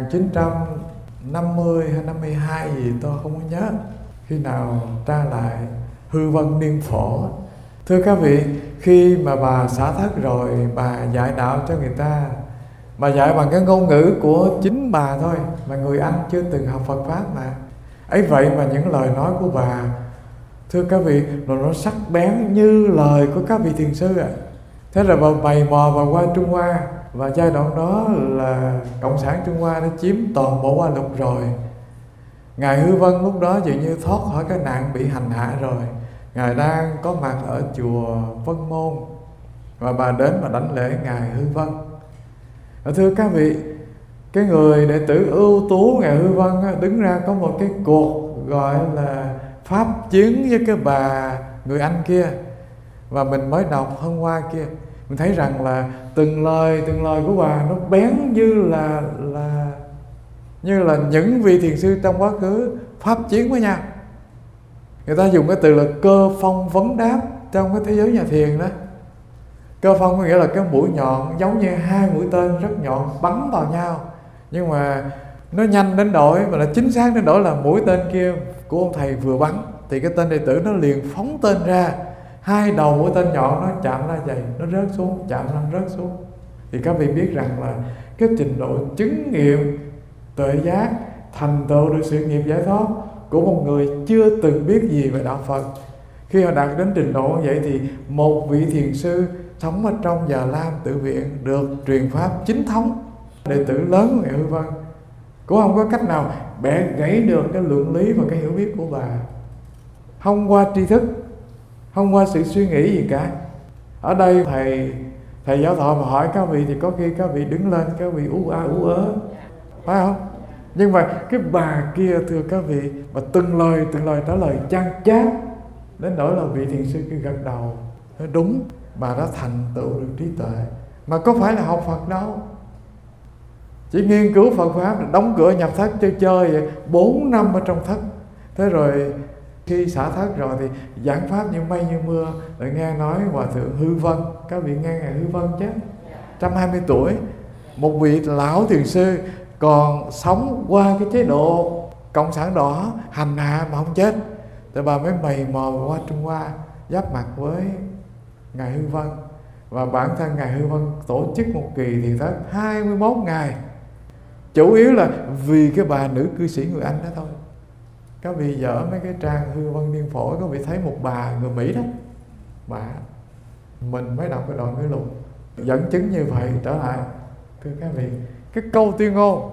A: 1950 hay 52 gì tôi không có nhớ, khi nào tra lại Hư Vân Niên Phổ. Thưa các vị, khi mà bà xả thất rồi, bà dạy đạo cho người ta, bà dạy bằng cái ngôn ngữ của chính bà thôi, mà người Anh chưa từng học Phật Pháp mà. Ấy vậy mà những lời nói của bà, thưa các vị, nó sắc bén như lời của các vị thiền sư Thế rồi bà bày mò bà qua Trung Hoa, và giai đoạn đó là Cộng sản Trung Hoa đã chiếm toàn bộ Hoa Lục rồi. Ngài Hư Vân lúc đó dường như thoát khỏi cái nạn bị hành hạ rồi. Ngài đang có mặt ở chùa Vân Môn, và bà đến mà đảnh lễ Ngài Hư Vân. Thưa các vị, cái người đệ tử ưu tú Ngài Hư Vân đứng ra có một cái cuộc gọi là pháp chiến với cái bà người Anh kia. Và mình mới đọc hôm qua kia, mình thấy rằng là từng lời của bà nó bén như là những vị thiền sư trong quá khứ pháp chiến với nhau. Người ta dùng cái từ là cơ phong vấn đáp trong cái thế giới nhà thiền đó. Cơ phong có nghĩa là cái mũi nhọn giống như hai mũi tên rất nhọn bắn vào nhau, nhưng mà nó nhanh đến đổi và là chính xác đến đổi là mũi tên kia của ông thầy vừa bắn thì cái tên đệ tử nó liền phóng tên ra, hai đầu mũi tên nhọn nó chạm ra vậy, nó rớt xuống, chạm ra rớt xuống. Thì các vị biết rằng là cái trình độ chứng nghiệm tuệ giác, thành tựu được sự nghiệp giải thoát của một người chưa từng biết gì về đạo Phật, khi họ đạt đến trình độ như vậy thì một vị thiền sư sống ở trong Già Lam Tự Viện được truyền pháp chính thống, đệ tử lớn của Ngài Hư Vân, cũng không có cách nào bẻ gãy được cái luận lý và cái hiểu biết của bà, không qua tri thức, không qua sự suy nghĩ gì cả. Ở đây thầy giáo thọ mà hỏi các vị thì có khi các vị đứng lên, các vị ú ớ, phải không? Nhưng mà cái bà kia thưa các vị, mà từng lời trả lời chan chát đến nỗi là vị thiền sư kia gật đầu, nói đúng, bà đã thành tựu được trí tuệ, mà có phải là học Phật đâu, chỉ nghiên cứu Phật Pháp, đóng cửa nhập thất chơi vậy, 4 năm ở trong thất. Thế rồi khi xả thất rồi thì giảng pháp như mây như mưa. Lại nghe nói Hòa Thượng Hư Vân, các vị nghe Ngài Hư Vân chứ, 120 tuổi, một vị lão thiền sư còn sống qua cái chế độ cộng sản đỏ hành hạ mà không chết. Thì bà mới mày mò qua Trung Hoa giáp mặt với Ngài Hư Vân. Và bản thân Ngài Hư Vân tổ chức một kỳ thiền thất 21 ngày, chủ yếu là vì cái bà nữ cư sĩ người Anh đó thôi. Các vị dở mấy cái trang Hư Vân Niên Phổ, các vị thấy một bà người Mỹ đó, bà mình mới đọc cái đoạn ngữ luận dẫn chứng như vậy. Trở lại thưa các vị, cái câu tuyên ngôn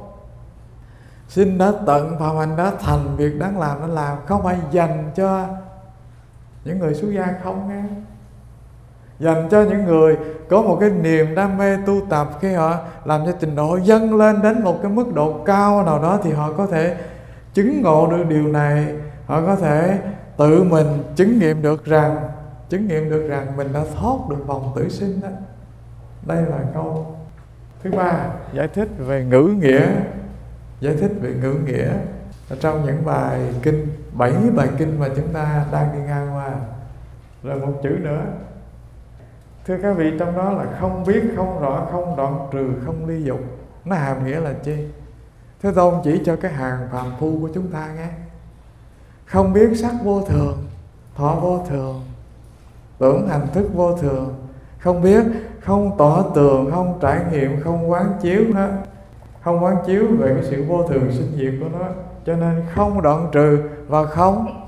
A: xin đã tận phạm hành đã thành, việc đáng làm đã làm, không phải dành cho những người xuất gia không nghe, dành cho những người có một cái niềm đam mê tu tập. Khi họ làm cho trình độ dâng lên đến một cái mức độ cao nào đó thì họ có thể chứng ngộ được điều này, họ có thể tự mình chứng nghiệm được rằng mình đã thoát được vòng tử sinh đó. Đây là câu thứ ba, giải thích về ngữ nghĩa. Giải thích về ngữ nghĩa ở trong những bài kinh, 7 bài kinh mà chúng ta đang đi ngang qua. Rồi một chữ nữa, thưa các vị, trong đó là không biết, không rõ, không đoạn trừ, không ly dục. Nó hàm nghĩa là chi? Thế Tôn chỉ cho cái hàng phàm phu của chúng ta nghe. Không biết sắc vô thường, thọ vô thường, tưởng hành thức vô thường. Không biết, không tỏ tường, không trải nghiệm, không quán chiếu nó, không quán chiếu về cái sự vô thường sinh diệt của nó, cho nên không đoạn trừ và không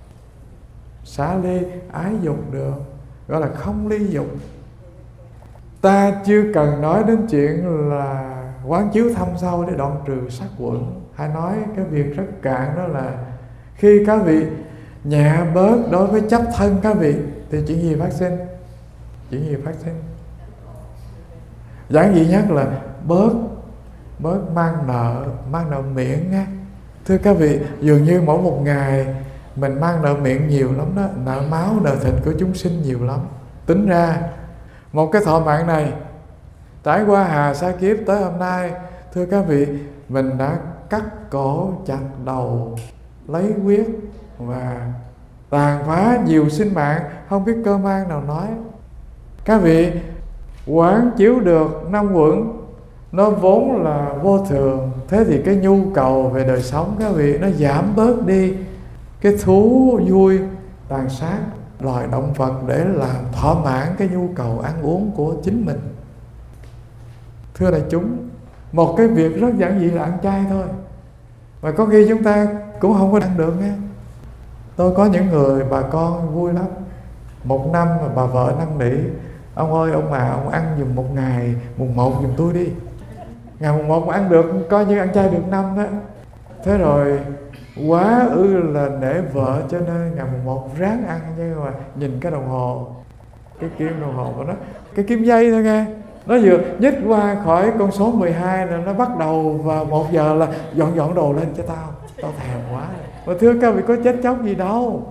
A: xả ly ái dục được, gọi là không ly dục. Ta chưa cần nói đến chuyện là quán chiếu thâm sâu để đoạn trừ sắc quẩn. Hay nói cái việc rất cạn, đó là khi các vị nhẹ bớt đối với chấp thân các vị thì chuyện gì phát sinh? Chuyện gì phát sinh? Giản dị nhất là bớt mang nợ miệng nghe. Thưa các vị, dường như mỗi một ngày mình mang nợ miệng nhiều lắm đó, nợ máu, nợ thịt của chúng sinh nhiều lắm. Tính ra một cái thọ mạng này trải qua hà sa kiếp tới hôm nay, thưa các vị, mình đã cắt cổ chặt đầu, lấy huyết và tàn phá nhiều sinh mạng, không biết cơ man nào nói. Các vị quán chiếu được năm uẩn, nó vốn là vô thường. Thế thì cái nhu cầu về đời sống các vị nó giảm bớt đi. Cái thú vui tàn sát loài động vật để làm thỏa mãn cái nhu cầu ăn uống của chính mình. Thưa đại chúng, một cái việc rất giản dị là ăn chay thôi, mà có khi chúng ta cũng không có ăn được nghe. Tôi có những người bà con vui lắm, một năm mà bà vợ năn nỉ: ông ơi ông à, ông ăn giùm một ngày mùng 1 giùm tôi đi. Ngày mùng 1 mà ăn được coi như ăn chay được năm đó. Thế rồi quá là nể vợ, cho nên ngày mùng 1 ráng ăn. Nhưng mà nhìn cái đồng hồ, cái kim đồng hồ của nó, cái kim dây thôi nghe, nó vừa nhích qua khỏi con số 12 là nó bắt đầu vào 1 giờ là dọn đồ lên cho tao thèm quá. Mà thưa các vị, có chết chóc gì đâu,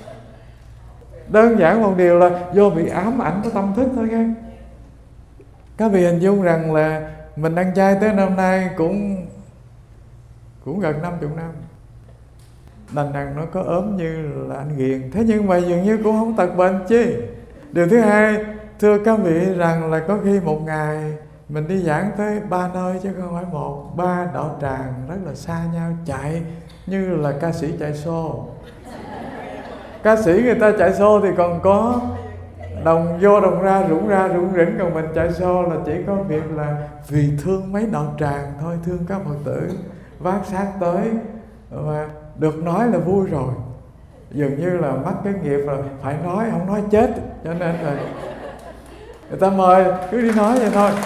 A: đơn giản một điều là do bị ám ảnh của tâm thức thôi nghe. Các vị hình dung rằng là mình ăn chay tới năm nay cũng gần 50 năm. Đành rằng nó có ốm như là anh Ghiền, thế nhưng mà dường như cũng không tật bệnh chi. Điều thứ hai, thưa các vị, rằng là có khi một ngày mình đi giảng tới 3 nơi chứ không phải 1, 3 đạo tràng rất là xa nhau, chạy như là ca sĩ chạy show. Ca sĩ người ta chạy show thì còn có đồng vô đồng ra rủng rỉnh, còn mình chạy show là chỉ có việc là vì thương mấy đạo tràng thôi, thương các Phật tử vác xác tới và được nói là vui rồi. Dường như là mắc cái nghiệp là phải nói, không nói chết, cho nên là người ta mời cứ đi nói vậy thôi.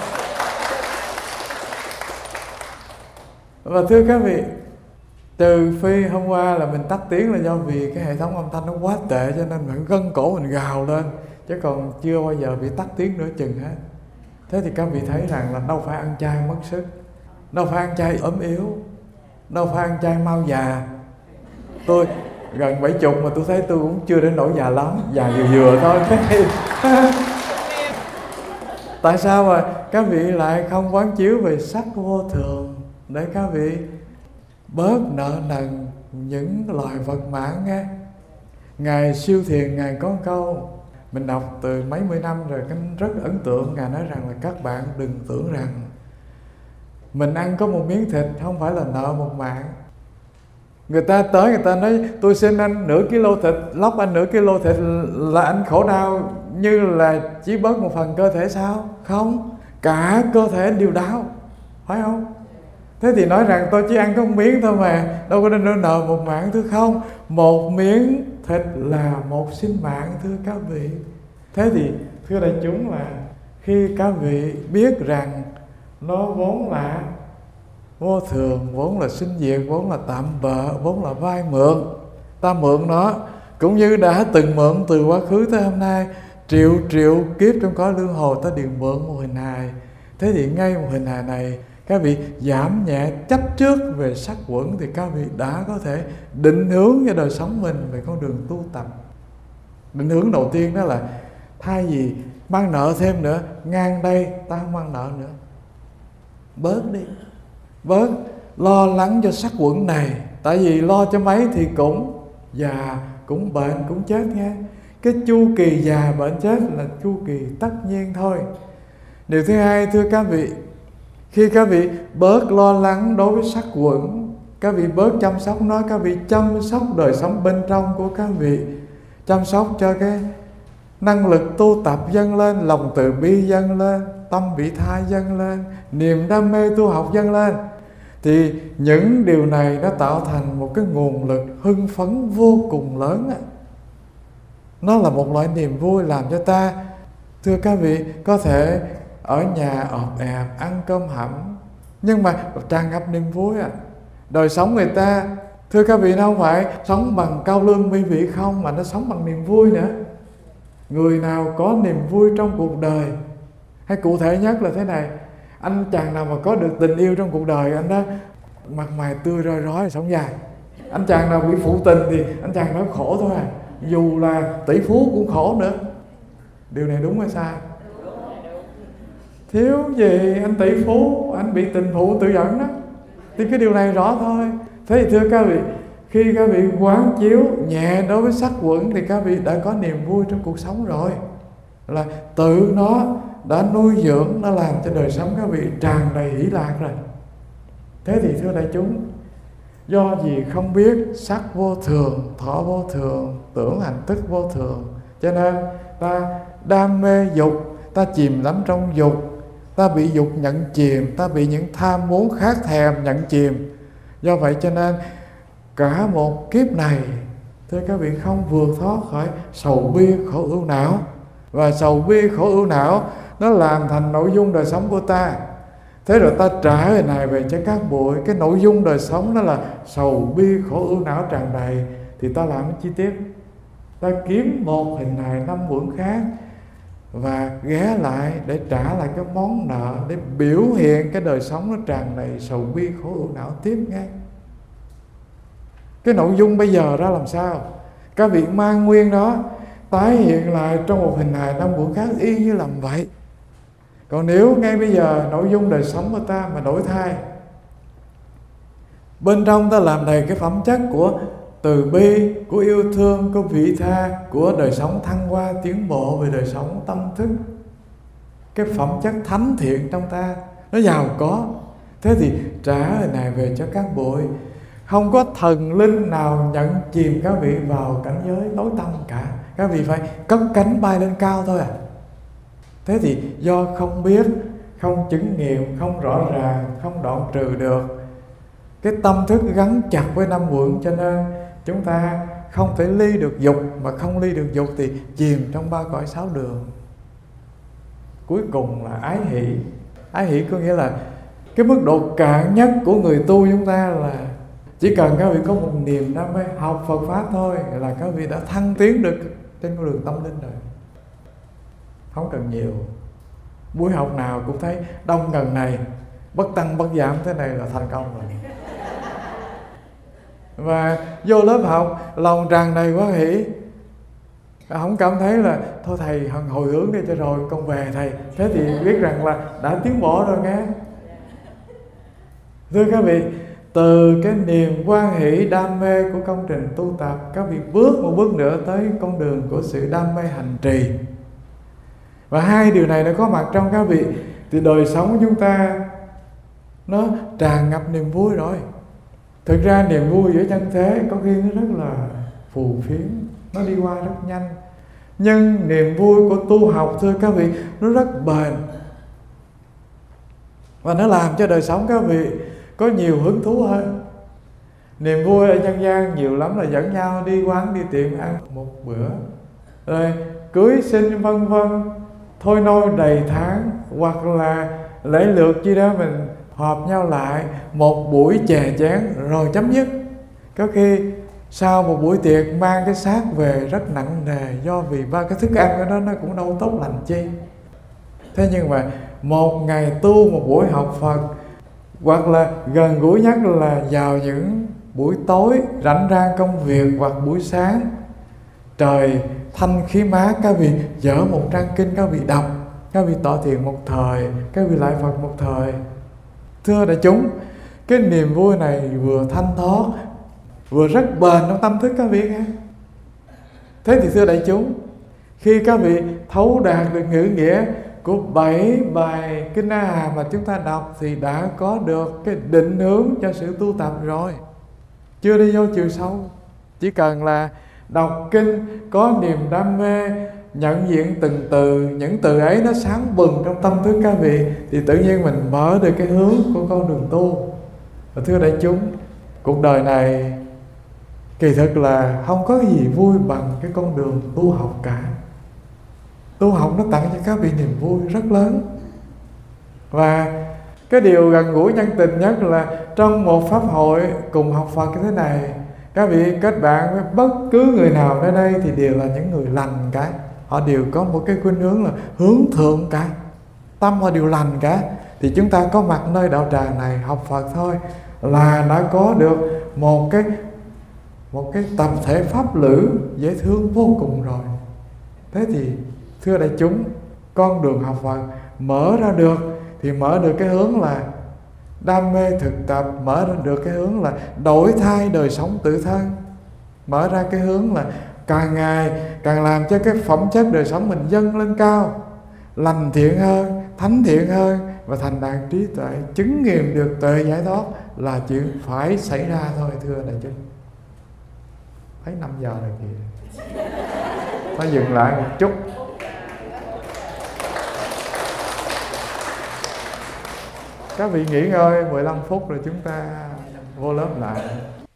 A: Và thưa các vị, trừ phi hôm qua là mình tắt tiếng là do vì cái hệ thống âm thanh nó quá tệ, cho nên mình gân cổ mình gào lên, chứ còn chưa bao giờ bị tắt tiếng nửa chừng hết. Thế thì các vị thấy rằng là đâu phải ăn chay mất sức, đâu phải ăn chay ốm yếu, đâu phải ăn chay mau già. Tôi gần 70 mà tôi thấy tôi cũng chưa đến nỗi già lắm, già vừa thôi. Tại sao mà các vị lại không quán chiếu về sắc vô thường để các vị bớt nợ nần những loài vật mãn nghe? Ngài Siêu Thiền, Ngài có câu mình đọc từ mấy mươi năm rồi, cái rất ấn tượng. Ngài nói rằng là các bạn đừng tưởng rằng mình ăn có một miếng thịt không phải là nợ một mạng. Người ta tới người ta nói tôi xin anh nửa kilo thịt, lóc anh nửa kilo thịt là anh khổ đau như là chỉ bớt một phần cơ thể sao? Không, cả cơ thể đều đau, phải không? Thế thì nói rằng tôi chỉ ăn có một miếng thôi mà, đâu có nên nợ một mạng, thưa không? Một miếng thịt là một sinh mạng, thưa các vị. Thế thì thưa đại chúng, là khi các vị biết rằng nó vốn là vô thường, vốn là sinh diệt, vốn là tạm bợ, vốn là vay mượn, ta mượn nó cũng như đã từng mượn từ quá khứ tới hôm nay, triệu triệu kiếp trong cõi luân hồi ta đều mượn một hình hài. Thế thì ngay một hình hài này, các vị giảm nhẹ chấp trước về sắc quẩn thì các vị đã có thể định hướng cho đời sống mình về con đường tu tập. Định hướng đầu tiên đó là thay vì mang nợ thêm nữa, ngang đây ta không mang nợ nữa, bớt đi, bớt lo lắng cho sắc quẩn này. Tại vì lo cho mấy thì cũng già, cũng bệnh, cũng chết nha. Cái chu kỳ già bệnh chết là chu kỳ tất nhiên thôi. Điều thứ hai, thưa các vị, khi các vị bớt lo lắng đối với sắc quẩn, các vị bớt chăm sóc nó, các vị chăm sóc đời sống bên trong của các vị, chăm sóc cho cái năng lực tu tập dâng lên, lòng từ bi dâng lên, tâm vị tha dâng lên, niềm đam mê tu học dâng lên, thì những điều này nó tạo thành một cái nguồn lực hưng phấn vô cùng lớn. Nó là một loại niềm vui làm cho ta, thưa các vị, có thể ở nhà ọp ẹp, ăn cơm hẩm, nhưng mà tràn ngập niềm vui. Đời sống người ta, thưa các vị, nó không phải sống bằng cao lương mỹ vị không, mà nó sống bằng niềm vui nữa. Người nào có niềm vui trong cuộc đời, hay cụ thể nhất là thế này, anh chàng nào mà có được tình yêu trong cuộc đời, anh đó mặt mày tươi rói rói, sống dài. Anh chàng nào bị phụ tình thì anh chàng đó khổ thôi à, dù là tỷ phú cũng khổ nữa. Điều này đúng hay sai? Thiếu gì anh tỷ phú, anh bị tình phụ tự dẫn đó, thì cái điều này rõ thôi. Thế thì thưa các vị, khi các vị quán chiếu nhẹ đối với sắc quẩn thì các vị đã có niềm vui trong cuộc sống rồi. Là tự nó đã nuôi dưỡng, nó làm cho đời sống các vị tràn đầy hỷ lạc rồi. Thế thì thưa đại chúng, do gì không biết sắc vô thường, thọ vô thường, tưởng hành thức vô thường, cho nên ta đam mê dục, ta chìm đắm trong dục, ta bị dục nhận chìm, ta bị những tham muốn khát thèm nhận chìm. Do vậy cho nên cả một kiếp này, thưa các vị, không vượt thoát khỏi sầu bi khổ ưu não. Và sầu bi khổ ưu não nó làm thành nội dung đời sống của ta. Thế rồi ta trả lời này về cho các bụi, cái nội dung đời sống đó là sầu bi khổ ưu não tràn đầy, thì ta làm cái chi tiết, ta kiếm một hình hài 5 uẩn khác và ghé lại để trả lại cái món nợ, để biểu hiện cái đời sống nó tràn đầy sầu bi khổ ưu não tiếp ngay. Cái nội dung bây giờ ra làm sao? Các vị mang nguyên đó tái hiện lại trong một hình hài 5 uẩn khác y như làm vậy. Còn nếu ngay bây giờ nội dung đời sống của ta mà đổi thay, bên trong ta làm đầy cái phẩm chất của từ bi, của yêu thương, của vị tha, của đời sống thăng hoa tiến bộ về đời sống tâm thức, cái phẩm chất thánh thiện trong ta nó giàu có, thế thì trả lời này về cho các bụi. Không có thần linh nào nhận chìm các vị vào cảnh giới tối tăm cả. Các vị phải cất cánh bay lên cao thôi à. Thế thì do không biết, không chứng nghiệm, không rõ ràng, không đoạn trừ được cái tâm thức gắn chặt với 5 uẩn, cho nên chúng ta không thể ly được dục, mà không ly được dục thì chìm trong 3 cõi 6 đường. Cuối cùng là ái hỷ. Ái hỷ có nghĩa là cái mức độ cạn nhất của người tu chúng ta là chỉ cần các vị có một niềm đam mê học Phật Pháp thôi là các vị đã thăng tiến được trên con đường tâm linh rồi. Không cần nhiều. Buổi học nào cũng thấy đông gần này, bất tăng bất giảm thế này là thành công rồi. Và vô lớp học lòng tràn đầy hoan hỷ, không cảm thấy là thôi thầy hồi hướng đi cho rồi con về thầy. Thế thì biết rằng là đã tiến bộ rồi nghe. Thưa các vị, từ cái niềm hoan hỷ đam mê của công trình tu tập, các vị bước một bước nữa tới con đường của sự đam mê hành trì. Và hai điều này nó có mặt trong các vị thì đời sống của chúng ta nó tràn ngập niềm vui rồi. Thực ra niềm vui giữa nhân thế có khi nó rất là phù phiếm, nó đi qua rất nhanh. Nhưng niềm vui của tu học, thưa các vị, nó rất bền. Và nó làm cho đời sống các vị có nhiều hứng thú hơn. Niềm vui ở nhân gian nhiều lắm là dẫn nhau đi quán, đi tiệm ăn một bữa, rồi cưới sinh vân vân, thôi nôi đầy tháng, hoặc là lễ lượt chi đó mình họp nhau lại một buổi chè chén rồi chấm dứt. Có khi sau một buổi tiệc mang cái xác về rất nặng nề, do vì ba cái thức ăn của nó cũng đâu tốt lành chi. Thế nhưng mà một ngày tu, một buổi học Phật, hoặc là gần gũi nhất là vào những buổi tối rảnh rang công việc, hoặc buổi sáng trời thanh khí mát, các vị dở một trang kinh, các vị đọc, các vị tọa thiền một thời, các vị lại Phật một thời. Thưa đại chúng, cái niềm vui này vừa thanh thoát, vừa rất bền trong tâm thức các vị nghe. Thế thì thưa đại chúng, khi các vị thấu đạt được ngữ nghĩa của 7 bài Kinh A Hàm mà chúng ta đọc, thì đã có được cái định hướng cho sự tu tập rồi, chưa đi vô chiều sâu. Chỉ cần là đọc kinh, có niềm đam mê, nhận diện từng từ, những từ ấy nó sáng bừng trong tâm thức các vị, thì tự nhiên mình mở được cái hướng của con đường tu. Và thưa đại chúng, cuộc đời này kỳ thực là không có gì vui bằng cái con đường tu học cả. Tu học nó tặng cho các vị niềm vui rất lớn. Và cái điều gần gũi nhân tình nhất là trong một pháp hội cùng học Phật như thế này, các vị kết bạn với bất cứ người nào nơi đây thì đều là những người lành cả. Họ đều có một cái khuynh hướng là hướng thượng cả, tâm họ đều lành cả. Thì chúng ta có mặt nơi đạo tràng này học Phật thôi là đã có được một cái tập thể pháp lữ dễ thương vô cùng rồi. Thế thì thưa đại chúng, con đường học Phật mở ra được thì mở được cái hướng là đam mê thực tập, mở ra được cái hướng là đổi thay đời sống tự thân, mở ra cái hướng là càng ngày càng làm cho cái phẩm chất đời sống mình dâng lên cao, lành thiện hơn, thánh thiện hơn, và thành đạt trí tuệ, chứng nghiệm được tuệ giải thoát là chuyện phải xảy ra thôi. Thưa đại chúng, thấy 5 giờ rồi kìa, phải dừng lại một chút. Các vị nghỉ ngơi 15 phút rồi chúng ta vô lớp lại.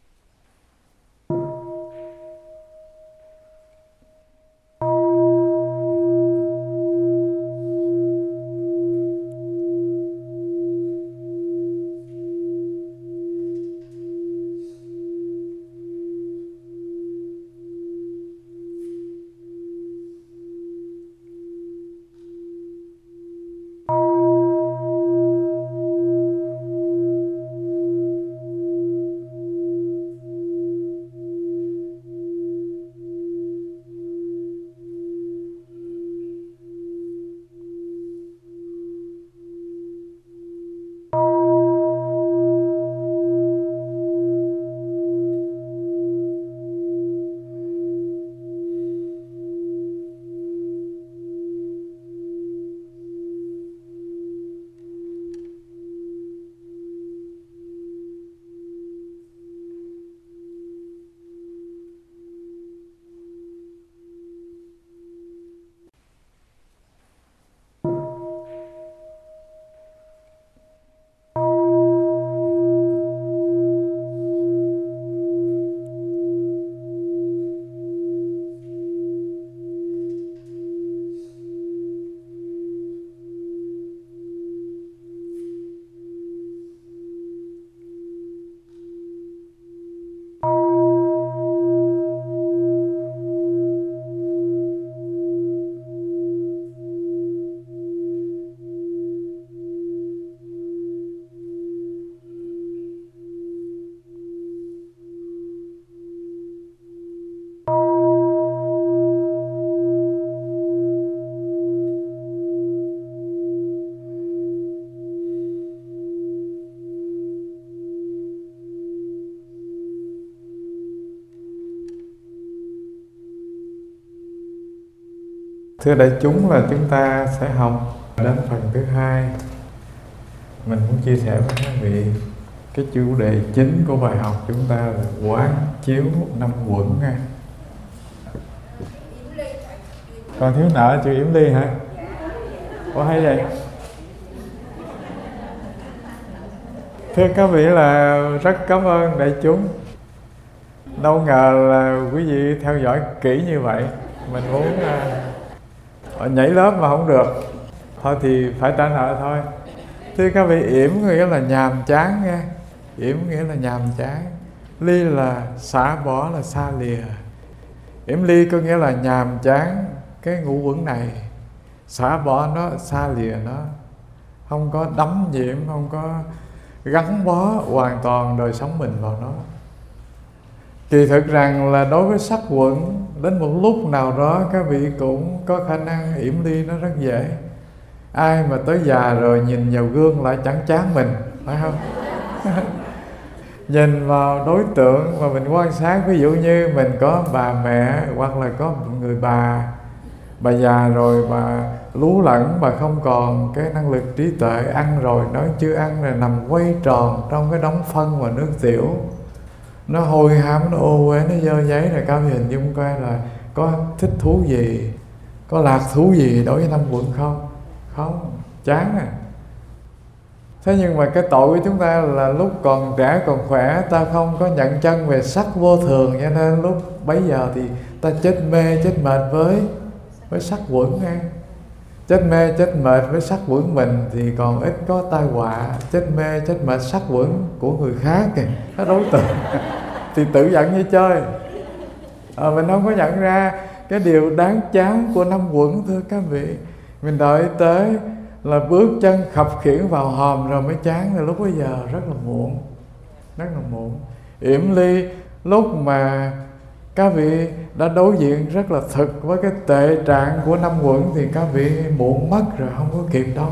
A: Thưa đại chúng, là chúng ta sẽ học đến phần thứ hai. Mình muốn chia sẻ với các vị Cái chủ đề chính của bài học chúng ta là quán chiếu năm uẩn nha. Còn thiếu nợ chữ Yểm Ly hả? Ủa hay vậy? Thưa các vị là rất cảm ơn đại chúng. Đâu ngờ là quý vị theo dõi kỹ như vậy. Mình muốn nhảy lớp mà không được, thôi thì phải trả nợ thôi. Thưa các vị, yểm nghĩa là nhàm chán nghe. Yểm nghĩa là nhàm chán. Ly là xả bỏ, là xa lìa. Yểm ly có nghĩa là nhàm chán cái ngũ uẩn này, xả bỏ nó, xa lìa nó, không có đắm nhiễm, không có gắn bó hoàn toàn đời sống mình vào nó. Kỳ thực rằng là đối với sắc uẩn, đến một lúc nào đó các vị cũng có khả năng yểm ly nó rất dễ. Ai mà tới già rồi nhìn vào gương lại chẳng chán mình, phải không? Nhìn vào đối tượng mà mình quan sát, ví dụ như mình có bà mẹ hoặc là có người bà già rồi, bà lú lẫn, bà không còn cái năng lực trí tuệ, ăn rồi nói chưa ăn, là nằm quay tròn trong cái đống phân và nước tiểu, nó hôi hám, nó ô uế, nó dơ giấy. Rồi các vị hình dung coi là có thích thú gì, có lạc thú gì đối với năm uẩn không? Không, chán à. Thế nhưng mà cái tội của chúng ta là lúc còn trẻ còn khỏe, ta không có nhận chân về sắc vô thường, cho nên lúc bấy giờ thì ta chết mê chết mệt với sắc uẩn nghe. Chết mê chết mệt với sắc uẩn mình thì còn ít có tai họa. Chết mê chết mệt sắc uẩn của người khác kìa, nó đối tượng thì tự giận như chơi. Mình không có nhận ra cái điều đáng chán của năm uẩn. Thưa các vị, mình đợi tới là bước chân khập khiễng vào hòm rồi mới chán, thì lúc bây giờ rất là muộn, rất là muộn. Yểm ly lúc mà các vị đã đối diện rất là thực với cái tệ trạng của năm uẩn thì các vị muộn mất rồi, không có kịp đâu.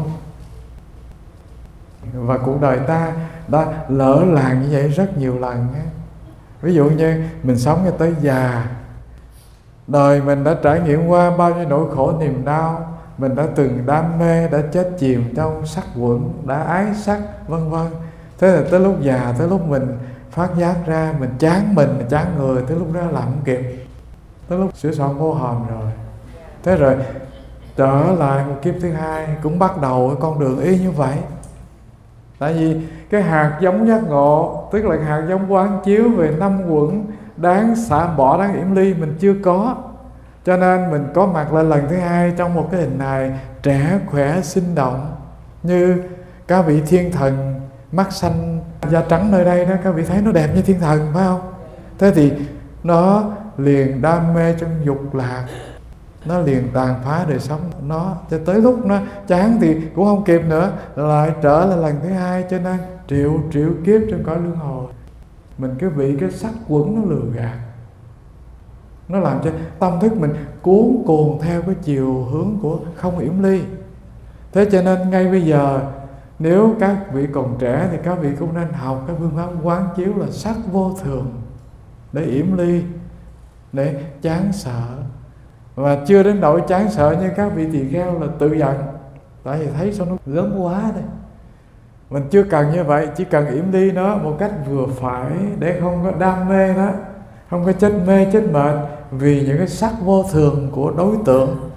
A: Và cuộc đời ta đã lỡ làng như vậy rất nhiều lần. Ví dụ như mình sống cho tới già, đời mình đã trải nghiệm qua bao nhiêu nỗi khổ niềm đau, mình đã từng đam mê, đã chết chìm trong sắc uẩn, đã ái sắc vân vân. Thế là tới lúc già, tới lúc mình phát giác ra mình chán người, tới lúc đó làm không kịp, tới lúc sửa soạn vô hòm rồi. Thế rồi trở lại một kiếp thứ hai cũng bắt đầu cái con đường y như vậy. Tại vì cái hạt giống giác ngộ, tức là hạt giống quán chiếu về năm uẩn đáng xả bỏ, đáng yểm ly mình chưa có, cho nên mình có mặt lại lần thứ hai trong một cái hình hài trẻ khỏe sinh động như các vị thiên thần mắt xanh da trắng nơi đây đó. Các vị thấy nó đẹp như thiên thần phải không? Thế thì nó liền đam mê trong dục lạc, nó liền tàn phá đời sống nó, cho tới lúc nó chán thì cũng không kịp nữa, lại trở lại lần thứ hai. Cho nên triệu kiếp trong cõi luân hồi mình cứ bị cái sắc uẩn nó lừa gạt, nó làm cho tâm thức mình cuốn cuồng theo cái chiều hướng của không yểm ly. Thế cho nên ngay bây giờ, nếu các vị còn trẻ thì các vị cũng nên học cái phương pháp quán chiếu là sắc vô thường để yểm ly, để chán sợ. Và chưa đến nỗi chán sợ như các vị tỳ kheo là tự giận, tại vì thấy sao nó gớm quá đây. Mình chưa cần như vậy, chỉ cần yểm ly nó một cách vừa phải để không có đam mê nó, không có chết mê chết mệt vì những cái sắc vô thường của đối tượng.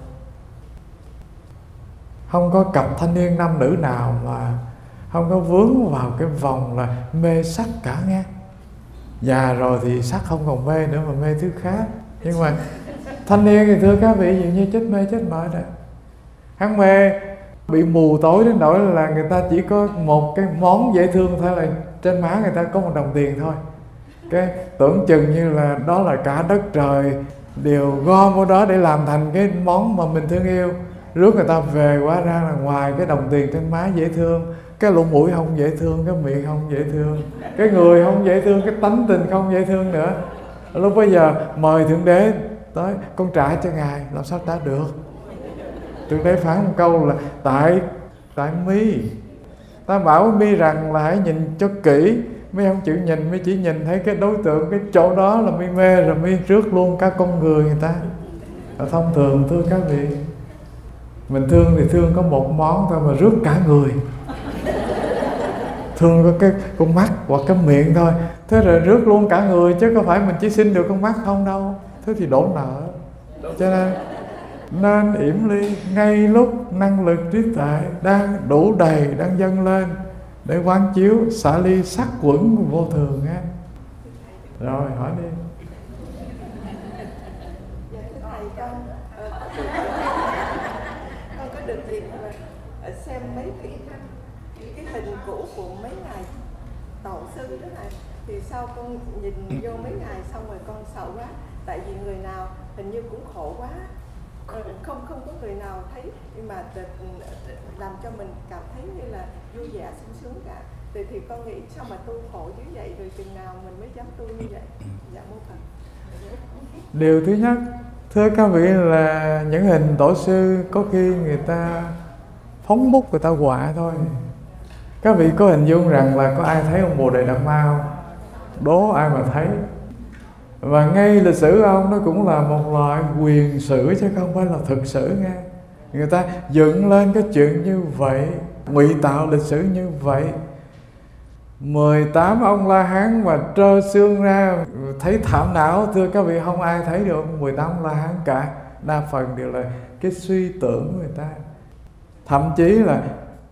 A: Không có cặp thanh niên nam nữ nào mà không có vướng vào cái vòng là mê sắc cả nghe. Già rồi thì sắc không còn mê nữa mà mê thứ khác. Nhưng mà thanh niên thì thưa các vị, dường như chết mê chết mệt đó. Hắn mê bị mù tối đến nỗi là người ta chỉ có một cái món dễ thương thôi, là trên má người ta có một đồng tiền thôi. Cái tưởng chừng như là đó là cả đất trời đều gom vào đó để làm thành cái món mà mình thương yêu. Rước người ta về quá ra là ngoài cái đồng tiền trên má dễ thương, cái lỗ mũi không dễ thương, cái miệng không dễ thương, cái người không dễ thương, cái tánh tình không dễ thương nữa. Lúc bây giờ mời Thượng Đế tới, con trả cho Ngài, làm sao trả được? Thượng Đế phán một câu là tại mi. Ta bảo mi rằng là hãy nhìn cho kỹ. Mi không chịu nhìn, mi chỉ nhìn thấy cái đối tượng, cái chỗ đó là mi mê, rồi mi rước luôn cả con người ta. Thông thường thưa các vị, mình thương thì thương có một món thôi mà rước cả người. thương có cái con mắt hoặc cái miệng thôi, thế rồi rước luôn cả người, chứ có phải mình chỉ xin được con mắt không đâu, thế thì đổ nợ. Cho nên yểm ly ngay lúc năng lực trí tuệ đang đủ đầy, đang dâng lên để quán chiếu xả ly sắc quẩn của vô thường á. Rồi hỏi đi.
B: Con có được dịp xem mấy cái hình cũ của mấy ngài tổ sư đó này, thì sau con nhìn vô mấy ngài xong rồi con sợ quá, tại vì người nào hình như cũng khổ quá, không có người nào thấy nhưng mà làm cho mình cảm thấy như là vui vẻ sung sướng cả. Thì con nghĩ sao mà tu khổ như vậy, rồi chừng nào mình mới dám tu như vậy? Dạ mô Phật.
A: Điều thứ nhất, thưa các vị, là những hình tổ sư có khi người ta phóng bút người ta họa thôi. Các vị có hình dung rằng là có ai thấy ông Bồ Đề Đạt Ma không? Đố ai mà thấy. Và ngay lịch sử ông nó cũng là một loại quyền sử chứ không phải là thực sử nghe. Người ta dựng lên cái chuyện như vậy, ngụy tạo lịch sử như vậy. 18 ông La Hán mà trơ xương ra thấy thảm não, thưa các vị, không ai thấy được 18 ông La Hán cả. Đa phần đều là cái suy tưởng của người ta. Thậm chí là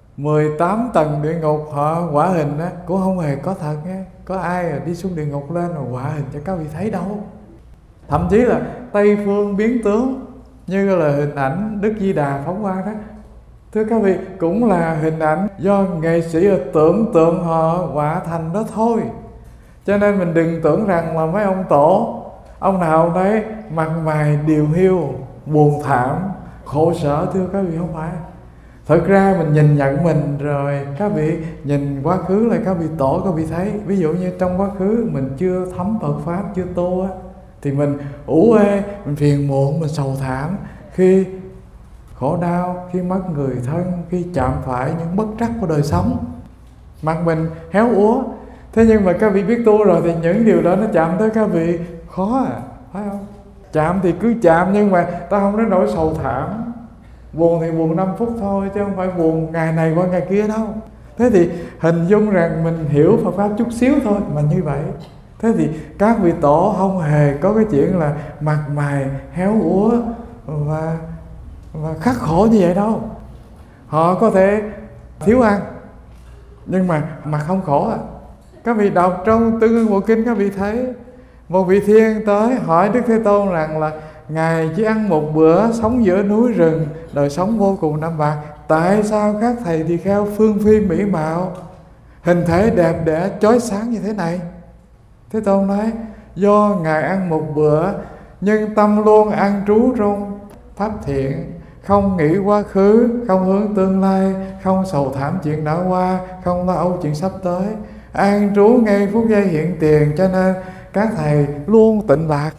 A: 18 tầng địa ngục họ quả hình á cũng không hề có thật nghe. Có ai đi xuống địa ngục lên rồi quả hình cho các vị thấy đâu. Thậm chí là Tây Phương biến tướng như là hình ảnh Đức Di Đà phóng qua đó, thưa các vị, cũng là hình ảnh do nghệ sĩ tưởng tượng họ quả thành đó thôi. Cho nên mình đừng tưởng rằng là mấy ông tổ, ông nào đấy mặt mày điều hiu, buồn thảm, khổ sở, thưa các vị, không phải. Thật ra mình nhìn nhận mình rồi các vị nhìn quá khứ là các vị tổ, các vị thấy. Ví dụ như trong quá khứ mình chưa thấm Phật Pháp, chưa tu á, thì mình ủ ê, mình phiền muộn, mình sầu thảm khi khổ đau, khi mất người thân, khi chạm phải những bất trắc của đời sống, mặt mình héo úa. Thế nhưng mà các vị biết tu rồi thì những điều đó nó chạm tới các vị khó à, phải không? Chạm thì cứ chạm, nhưng mà ta không đến nỗi sầu thảm. Buồn thì buồn 5 phút thôi, chứ không phải buồn ngày này qua ngày kia đâu. Thế thì hình dung rằng mình hiểu Phật Pháp chút xíu thôi mà như vậy. Thế thì các vị tổ không hề có cái chuyện là mặt mày héo úa và khắc khổ như vậy đâu. Họ có thể thiếu ăn nhưng mà mặt không khổ à. Các vị đọc trong Tương Ưng Bộ Kinh, các vị thấy một vị thiên tới hỏi Đức Thế Tôn rằng là Ngài chỉ ăn một bữa, sống giữa núi rừng, đời sống vô cùng đạm bạc, tại sao các thầy tỳ kheo phương phi mỹ mạo, hình thể đẹp đẽ chói sáng như thế này? Thế Tôn nói do Ngài ăn một bữa nhưng tâm luôn an trú trong pháp thiện, không nghĩ quá khứ, không hướng tương lai, không sầu thảm chuyện đã qua, không lo âu chuyện sắp tới, an trú ngay phút giây hiện tiền. Cho nên các thầy luôn tịnh lạc,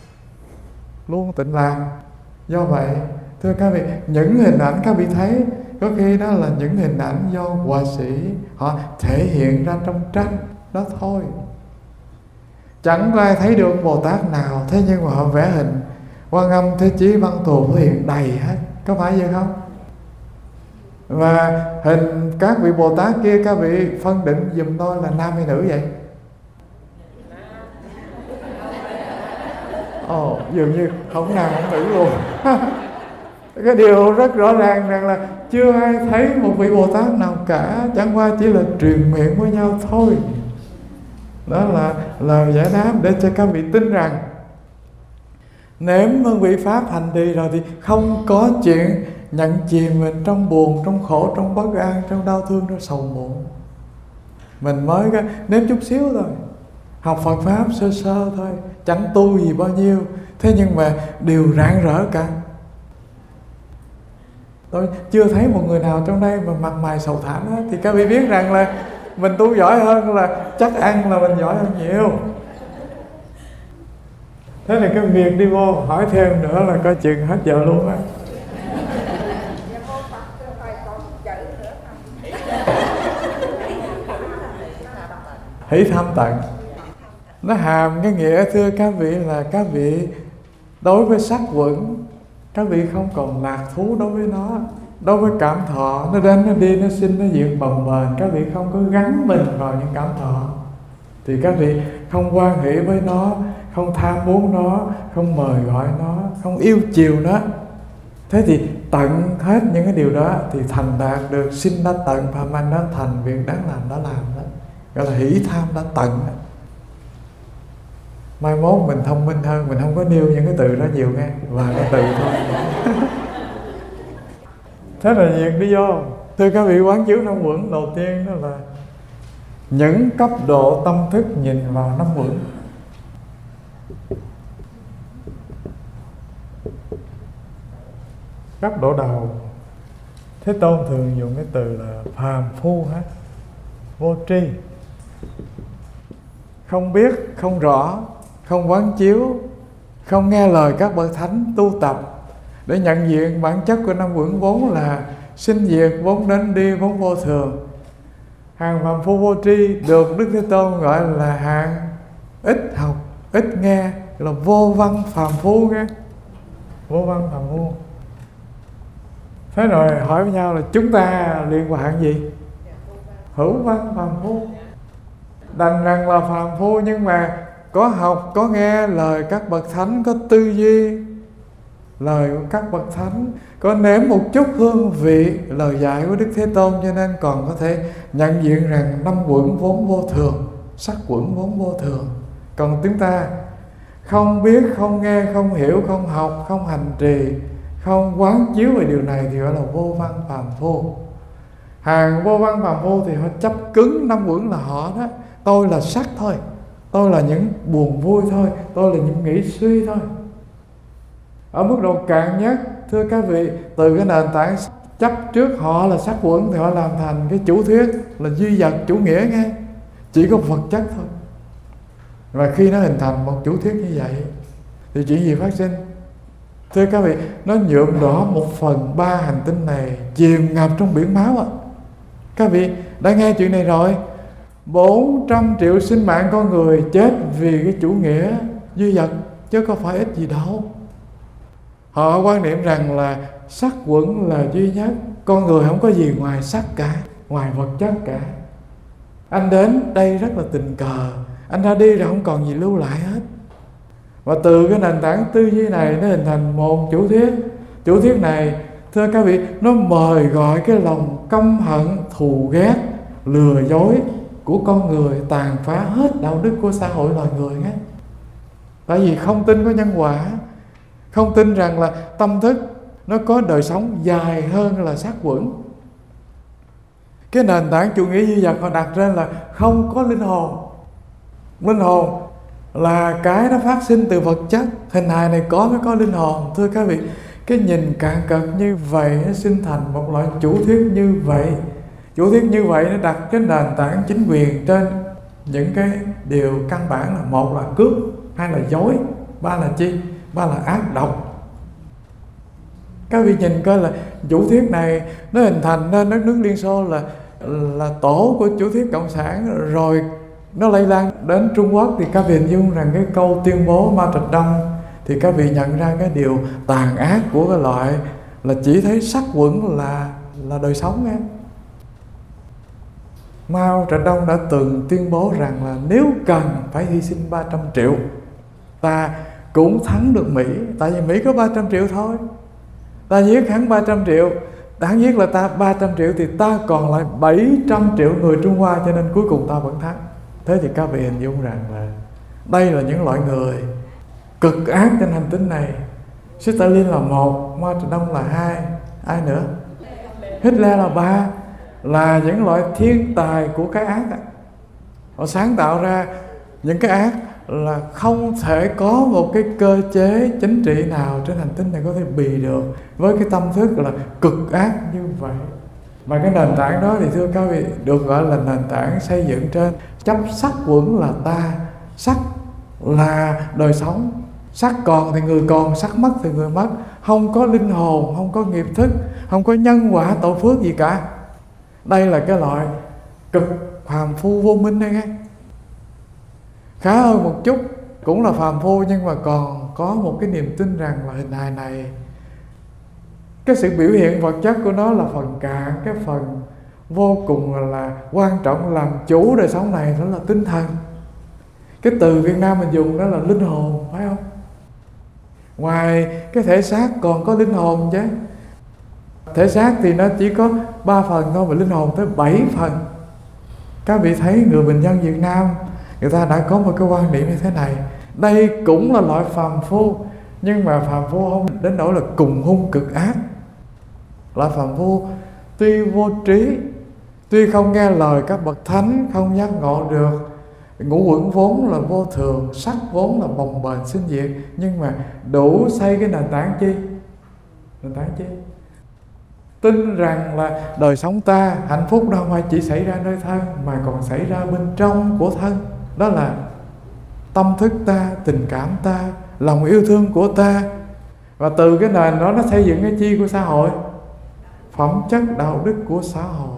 A: luôn tịnh lạc. Do vậy, thưa các vị, những hình ảnh các vị thấy có khi đó là những hình ảnh do họa sĩ họ thể hiện ra trong tranh đó thôi. Chẳng có ai thấy được Bồ Tát nào, thế nhưng mà họ vẽ hình Quan Âm, Thế Chí, Văn Thù Phổ Hiền đầy hết, có phải vậy không? Và hình các vị Bồ Tát kia các vị phân định giùm tôi là nam hay nữ vậy? Ồ, dường như không nam không nữ luôn. Cái điều rất rõ ràng rằng là chưa ai thấy một vị Bồ Tát nào cả, chẳng qua chỉ là truyền miệng với nhau thôi. Đó là lời giải đáp để cho các vị tin rằng nếu hương vị Pháp hành trì rồi thì không có chuyện nhận chìm mình trong buồn, trong khổ, trong bất an, trong đau thương, trong sầu muộn. Mình mới có nếm chút xíu thôi, học Phật Pháp sơ sơ thôi, chẳng tu gì bao nhiêu, thế nhưng mà đều rạng rỡ cả. Tôi chưa thấy một người nào trong đây mà mặt mày sầu thảm hết. Thì các vị biết rằng là mình tu giỏi hơn là chắc ăn là mình giỏi hơn nhiều. Thế là cái việc đi vô hỏi thêm nữa là coi chừng hết giờ luôn á. Hỷ tham tận nó hàm cái nghĩa, thưa các vị, là các vị đối với sắc quẩn các vị không còn lạc thú đối với nó. đối với cảm thọ. Nó đến, nó đi, nó sinh, nó diệt bồng bềnh. Các vị không có gắn mình vào những cảm thọ thì các vị không hoan hỷ với nó, không tham muốn nó, không mời gọi nó, không yêu chiều nó. Thế thì tận hết những cái điều đó thì thành đạt được sinh đã tận, phạm anh đã thành, việc đáng làm đã làm đó, gọi là hỷ tham đã tận đó. Mai mốt mình thông minh hơn, mình không có nêu những cái từ đó nhiều nghe, và cái từ thôi. Thế là nhiều đi vô. Thưa các vị, quán chiếu năm uẩn đầu tiên đó là những cấp độ tâm thức nhìn vào năm uẩn. Cấp độ đầu, Thế Tôn thường dùng cái từ là phàm phu hết, vô tri, không biết, không rõ, không quán chiếu, không nghe lời các bậc thánh tu tập để nhận diện bản chất của năm uẩn vốn là sinh diệt, vốn đến đi, vốn vô thường. Hàng phàm phu vô tri được Đức Thế Tôn gọi là hạng ít học, ít nghe, là vô văn phàm phu nghe. Vô văn phàm phu. Thế rồi hỏi với nhau là chúng ta liên quan hạng gì? Hữu văn phàm phu. Đành rằng là phàm phu nhưng mà có học, có nghe lời các bậc thánh, có tư duy lời của các bậc thánh, có nếm một chút hương vị lời dạy của Đức Thế Tôn, cho nên còn có thể nhận diện rằng năm uẩn vốn vô thường, sắc uẩn vốn vô thường. Còn chúng ta không biết, không nghe, không hiểu, không học, không hành trì, không quán chiếu về điều này thì gọi là vô văn phàm phu. Hàng vô văn phàm phu thì họ chấp cứng năm uẩn là họ đó. Tôi là sắc thôi, tôi là những buồn vui thôi, tôi là những nghĩ suy thôi. Ở mức độ cạn nhất, thưa các vị, từ cái nền tảng chấp trước họ là sắc uẩn thì họ làm thành cái chủ thuyết là duy vật chủ nghĩa nghe, chỉ có vật chất thôi. Và khi nó hình thành một chủ thuyết như vậy thì chuyện gì phát sinh? Thưa các vị, nó nhuộm đỏ 1/3 hành tinh này, chìm ngập trong biển máu ạ. Các vị đã nghe chuyện này rồi. 400 triệu sinh mạng con người chết vì cái chủ nghĩa duy vật, chứ có phải ít gì đâu. Họ quan niệm rằng là sắc uẩn là duy nhất, con người không có gì ngoài sắc cả, ngoài vật chất cả. Anh đến đây rất là tình cờ, anh ra đi rồi không còn gì lưu lại hết. Và từ cái nền tảng tư duy này nó hình thành một chủ thuyết. Chủ thuyết này, thưa các vị, nó mời gọi cái lòng căm hận, thù ghét, lừa dối của con người, tàn phá hết đạo đức của xã hội loài người hết. Tại vì không tin có nhân quả, không tin rằng là tâm thức nó có đời sống dài hơn là sắc uẩn. Cái nền tảng chủ nghĩa duy vật họ đặt ra là không có linh hồn. Linh hồn là cái nó phát sinh từ vật chất, hình hài này mới có linh hồn. Thưa các vị, cái nhìn cạn cợt như vậy nó sinh thành một loại chủ thuyết như vậy. Chủ thuyết như vậy nó đặt cái nền tảng chính quyền trên những cái điều căn bản là: một là cướp, hai là dối, ba là chi? Ba là ác độc. Các vị nhìn coi là chủ thuyết này nó hình thành nên đất nước Liên Xô là tổ của chủ thuyết cộng sản, rồi nó lây lan đến Trung Quốc. Thì các vị hình dung rằng cái câu tuyên bố Mao Trạch Đông thì các vị nhận ra cái điều tàn ác của cái loại là chỉ thấy sắc uẩn là đời sống em. Mao Trạch Đông đã từng tuyên bố rằng là nếu cần phải hy sinh 300 triệu ta cũng thắng được Mỹ. Tại vì Mỹ có 300 triệu thôi, ta giết hắn 300 triệu, đáng giết là ta 300 triệu thì ta còn lại 700 triệu người Trung Hoa, cho nên cuối cùng ta vẫn thắng. Thế thì các vị hình dung rằng là đây là những loại người cực ác trên hành tinh này. Stalin là 1, Mao Trạch Đông là 2, ai nữa? Hitler là 3, là những loại thiên tài của cái ác. Họ sáng tạo ra những cái ác là không thể có một cái cơ chế chính trị nào trên hành tinh này có thể bì được với cái tâm thức là cực ác như vậy. Mà cái nền tảng đó thì thưa các vị được gọi là nền tảng xây dựng trên chấp sắc uẩn là ta, sắc là đời sống, sắc còn thì người còn, sắc mất thì người mất, không có linh hồn, không có nghiệp thức, không có nhân quả tội phước gì cả. Đây là cái loại cực phàm phu vô minh đây nghe. Khá hơn một chút, cũng là phàm phu nhưng mà còn có một cái niềm tin rằng là hình hài này Cái sự biểu hiện vật chất của nó là phần cạn. Cái phần vô cùng là quan trọng làm chủ đời sống này đó là tinh thần. Cái từ Việt Nam mình dùng đó là linh hồn, phải không? Ngoài cái thể xác còn có linh hồn chứ. Thể xác thì nó chỉ có 3 phần thôi, mà linh hồn tới 7 phần. Các vị thấy người bình dân Việt Nam, người ta đã có một cái quan niệm như thế này: đây cũng là loại phàm phu, nhưng mà phàm phu không đến nỗi là cùng hung cực ác. Loại phàm phu tuy vô trí, tuy không nghe lời các bậc thánh, không giác ngộ được ngũ uẩn vốn là vô thường, sắc vốn là bồng bềnh sinh diệt, nhưng mà đủ xây cái nền tảng chi? Nền tảng chi? Tin rằng là đời sống ta, hạnh phúc đâu phải chỉ xảy ra nơi thân, mà còn xảy ra bên trong của thân. Đó là tâm thức ta, tình cảm ta, lòng yêu thương của ta. Và từ cái nền đó nó xây dựng cái chi của xã hội? Phẩm chất đạo đức của xã hội.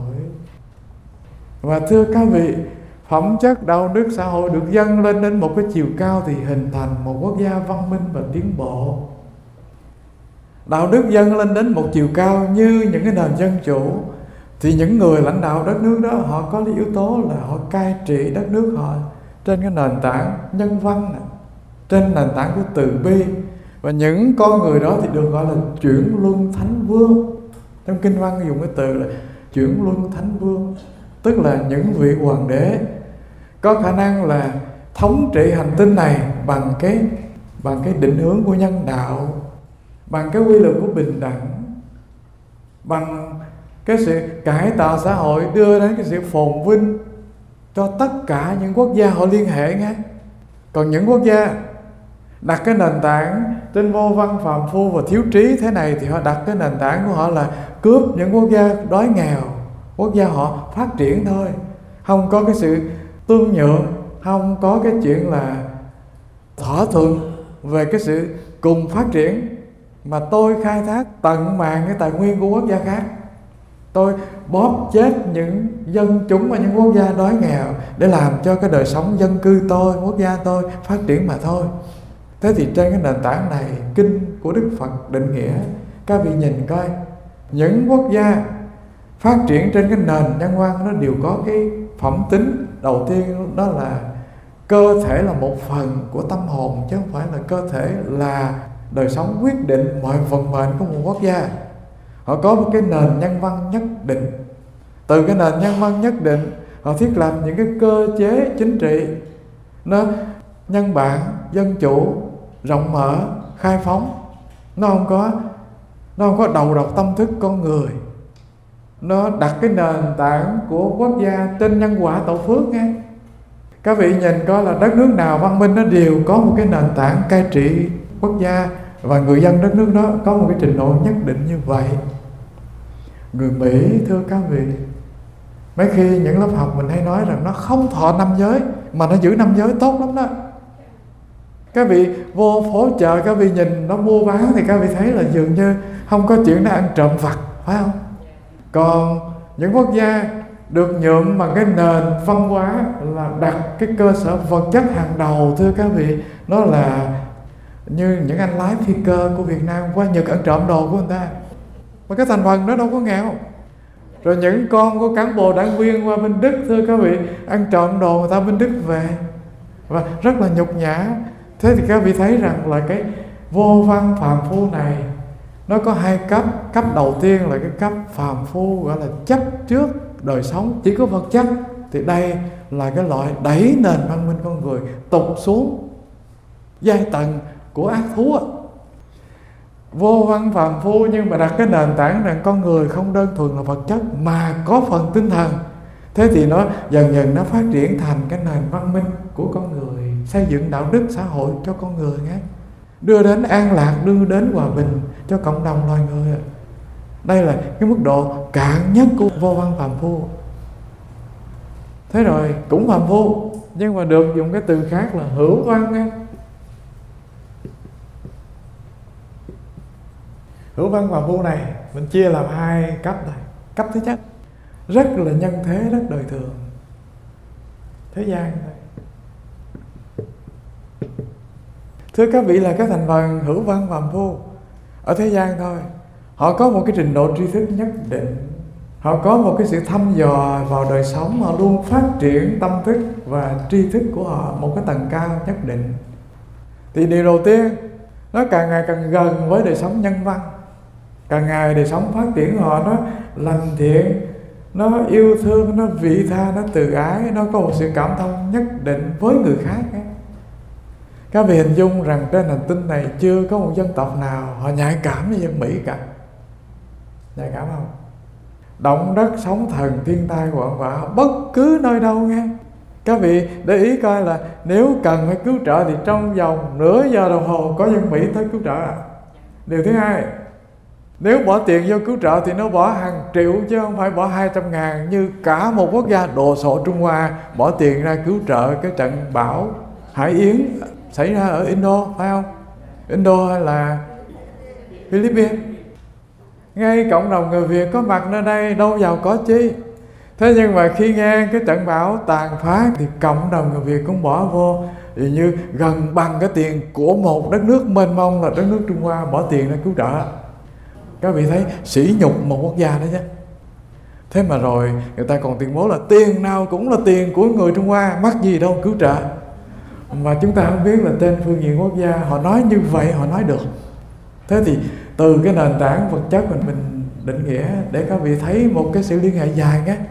A: Và thưa các vị, phẩm chất đạo đức xã hội được dâng lên đến một cái chiều cao thì hình thành một quốc gia văn minh và tiến bộ. Đạo đức dâng lên đến một chiều cao như những cái nền dân chủ, thì những người lãnh đạo đất nước đó họ có cái yếu tố là họ cai trị đất nước họ trên cái nền tảng nhân văn này, trên nền tảng của từ bi. Và những con người đó thì được gọi là chuyển luân thánh vương. Trong kinh văn dùng cái từ là chuyển luân thánh vương, tức là những vị hoàng đế có khả năng là thống trị hành tinh này bằng cái định hướng của nhân đạo, bằng cái quy luật của bình đẳng, bằng cái sự cải tạo xã hội, đưa đến cái sự phồn vinh cho tất cả những quốc gia họ liên hệ nghe. Còn những quốc gia đặt cái nền tảng trên vô văn phàm phu và thiếu trí thế này thì họ đặt cái nền tảng của họ là cướp những quốc gia đói nghèo, quốc gia họ phát triển thôi, không có cái sự tương nhượng, không có cái chuyện là thỏa thuận về cái sự cùng phát triển, mà tôi khai thác tận mạng cái tài nguyên của quốc gia khác, tôi bóp chết những dân chúng ở những quốc gia đói nghèo để làm cho cái đời sống dân cư tôi, quốc gia tôi phát triển mà thôi. Thế thì trên cái nền tảng này, kinh của Đức Phật định nghĩa, các vị nhìn coi, những quốc gia phát triển trên cái nền nhân văn nó đều có cái phẩm tính đầu tiên, đó là cơ thể là một phần của tâm hồn, chứ không phải là cơ thể là đời sống quyết định mọi vận mệnh của một quốc gia. Họ có một cái nền nhân văn nhất định. Từ cái nền nhân văn nhất định, họ thiết lập những cái cơ chế chính trị nó nhân bản, dân chủ, rộng mở, khai phóng. Nó không có đầu độc tâm thức con người. Nó đặt cái nền tảng của quốc gia trên nhân quả tạo phước nghe. Các vị nhìn coi là đất nước nào văn minh nó đều có một cái nền tảng cai trị quốc gia, và người dân đất nước đó có một cái trình độ nhất định như vậy. Người Mỹ, thưa các vị, mấy khi những lớp học mình hay nói rằng nó không thọ 5 giới mà nó giữ 5 giới tốt lắm đó. Các vị vô phố chợ, các vị nhìn nó mua bán thì các vị thấy là dường như không có chuyện nó ăn trộm vặt, phải không? Còn những quốc gia được nhuộm bằng cái nền văn hóa là đặt cái cơ sở vật chất hàng đầu, thưa các vị, nó là như những anh lái phi cơ của Việt Nam qua Nhật ăn trộm đồ của người ta, mà cái thành phần đó đâu có nghèo. Rồi những con của cán bộ đảng viên qua bên Đức, thưa các vị, ăn trộm đồ người ta bên Đức về, và rất là nhục nhã. Thế thì các vị thấy rằng là cái vô văn phàm phu này nó có hai cấp. Cấp đầu tiên là cái cấp phàm phu gọi là chấp trước đời sống chỉ có vật chất, thì đây là cái loại đẩy nền văn minh con người tụt xuống giai tầng của ác thú. Vô văn phàm phu nhưng mà đặt cái nền tảng rằng con người không đơn thuần là vật chất mà có phần tinh thần. Thế thì nó dần dần nó phát triển thành cái nền văn minh của con người, xây dựng đạo đức xã hội cho con người nghe, đưa đến an lạc, đưa đến hòa bình cho cộng đồng loài người. Đây là cái mức độ cạn nhất của vô văn phàm phu. Thế rồi cũng phàm phu nhưng mà được dùng cái từ khác là hữu văn nghe. Hữu văn phàm phu này mình chia làm hai cấp này. Cấp thứ nhất rất là nhân thế, rất đời thường, thế gian thôi. Thưa các vị, là cái thành phần hữu văn phàm phu ở thế gian thôi. họ có một cái trình độ tri thức nhất định, họ có một cái sự thăm dò vào đời sống, họ luôn phát triển tâm thức và tri thức của họ một cái tầng cao nhất định. Thì điều đầu tiên, nó càng ngày càng gần với đời sống nhân văn. Càng ngày đời sống phát triển của họ nó lành thiện, nó yêu thương, nó vị tha, nó từ ái, nó có một sự cảm thông nhất định với người khác ấy. Các vị hình dung rằng trên hành tinh này chưa có một dân tộc nào họ nhạy cảm như dân Mỹ cả. Nhạy cảm không? Động đất, sóng thần, thiên tai, quạng quạ bất cứ nơi đâu nghe. Các vị để ý coi là nếu cần phải cứu trợ thì trong vòng nửa giờ đồng hồ có dân Mỹ tới cứu trợ à. Điều thứ hai, nếu bỏ tiền vô cứu trợ thì nó bỏ hàng triệu chứ không phải bỏ 200.000 như cả một quốc gia đồ sộ Trung Hoa bỏ tiền ra cứu trợ cái trận bão Hải Yến xảy ra ở Indo, phải không? Indo hay là Philippines. Ngay cộng đồng người Việt có mặt nơi đây đâu giàu có chi. Thế nhưng mà khi nghe cái trận bão tàn phá thì cộng đồng người Việt cũng bỏ vô thì như gần bằng cái tiền của một đất nước mênh mông là đất nước Trung Hoa bỏ tiền ra cứu trợ. Các vị thấy sỉ nhục một quốc gia đó chứ. Thế mà rồi người ta còn tuyên bố là tiền nào cũng là tiền của người Trung Hoa, mắc gì đâu cứu trợ. Mà chúng ta không biết là trên phương diện quốc gia họ nói như vậy, họ nói được. Thế thì từ cái nền tảng vật chất mình định nghĩa để các vị thấy một cái sự liên hệ dài nhé.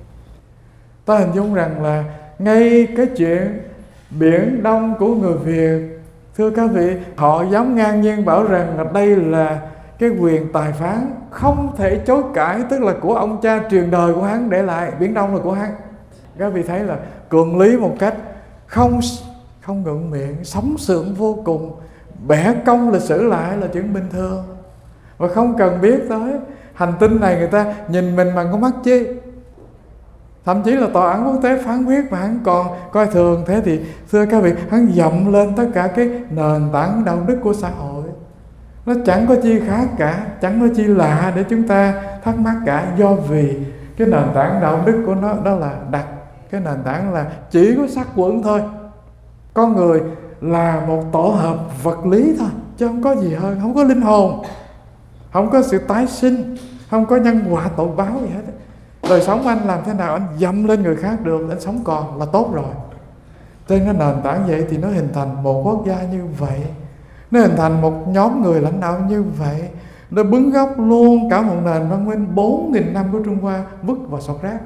A: Ta hình dung rằng là ngay cái chuyện Biển Đông của người Việt, thưa các vị, họ dám ngang nhiên bảo rằng là đây là cái quyền tài phán không thể chối cãi, tức là của ông cha truyền đời của hắn để lại, Biển Đông là của hắn. Các vị thấy là cường lý một cách không ngượng miệng, sống sượng vô cùng, bẻ cong lịch sử lại là chuyện bình thường. Và không cần biết tới hành tinh này người ta nhìn mình bằng con mắt chi. Thậm chí là tòa án quốc tế phán quyết mà hắn còn coi thường. Thế thì thưa các vị, hắn dậm lên tất cả cái nền tảng đạo đức của xã hội. Nó chẳng có chi khác cả, chẳng có chi lạ để chúng ta thắc mắc cả. Do vì cái nền tảng đạo đức của nó đó là đặt cái nền tảng là chỉ có sắc quẩn thôi. Con người là một tổ hợp vật lý thôi, chứ không có gì hơn, không có linh hồn, không có sự tái sinh, không có nhân quả tội báo gì hết. Đời sống anh làm thế nào anh dậm lên người khác được, anh sống còn là tốt rồi. Trên cái nền tảng vậy thì nó hình thành một quốc gia như vậy, nó hình thành một nhóm người lãnh đạo như vậy, nó bứng gốc luôn cả một nền văn minh 4.000 năm của Trung Hoa vứt vào sọt rác.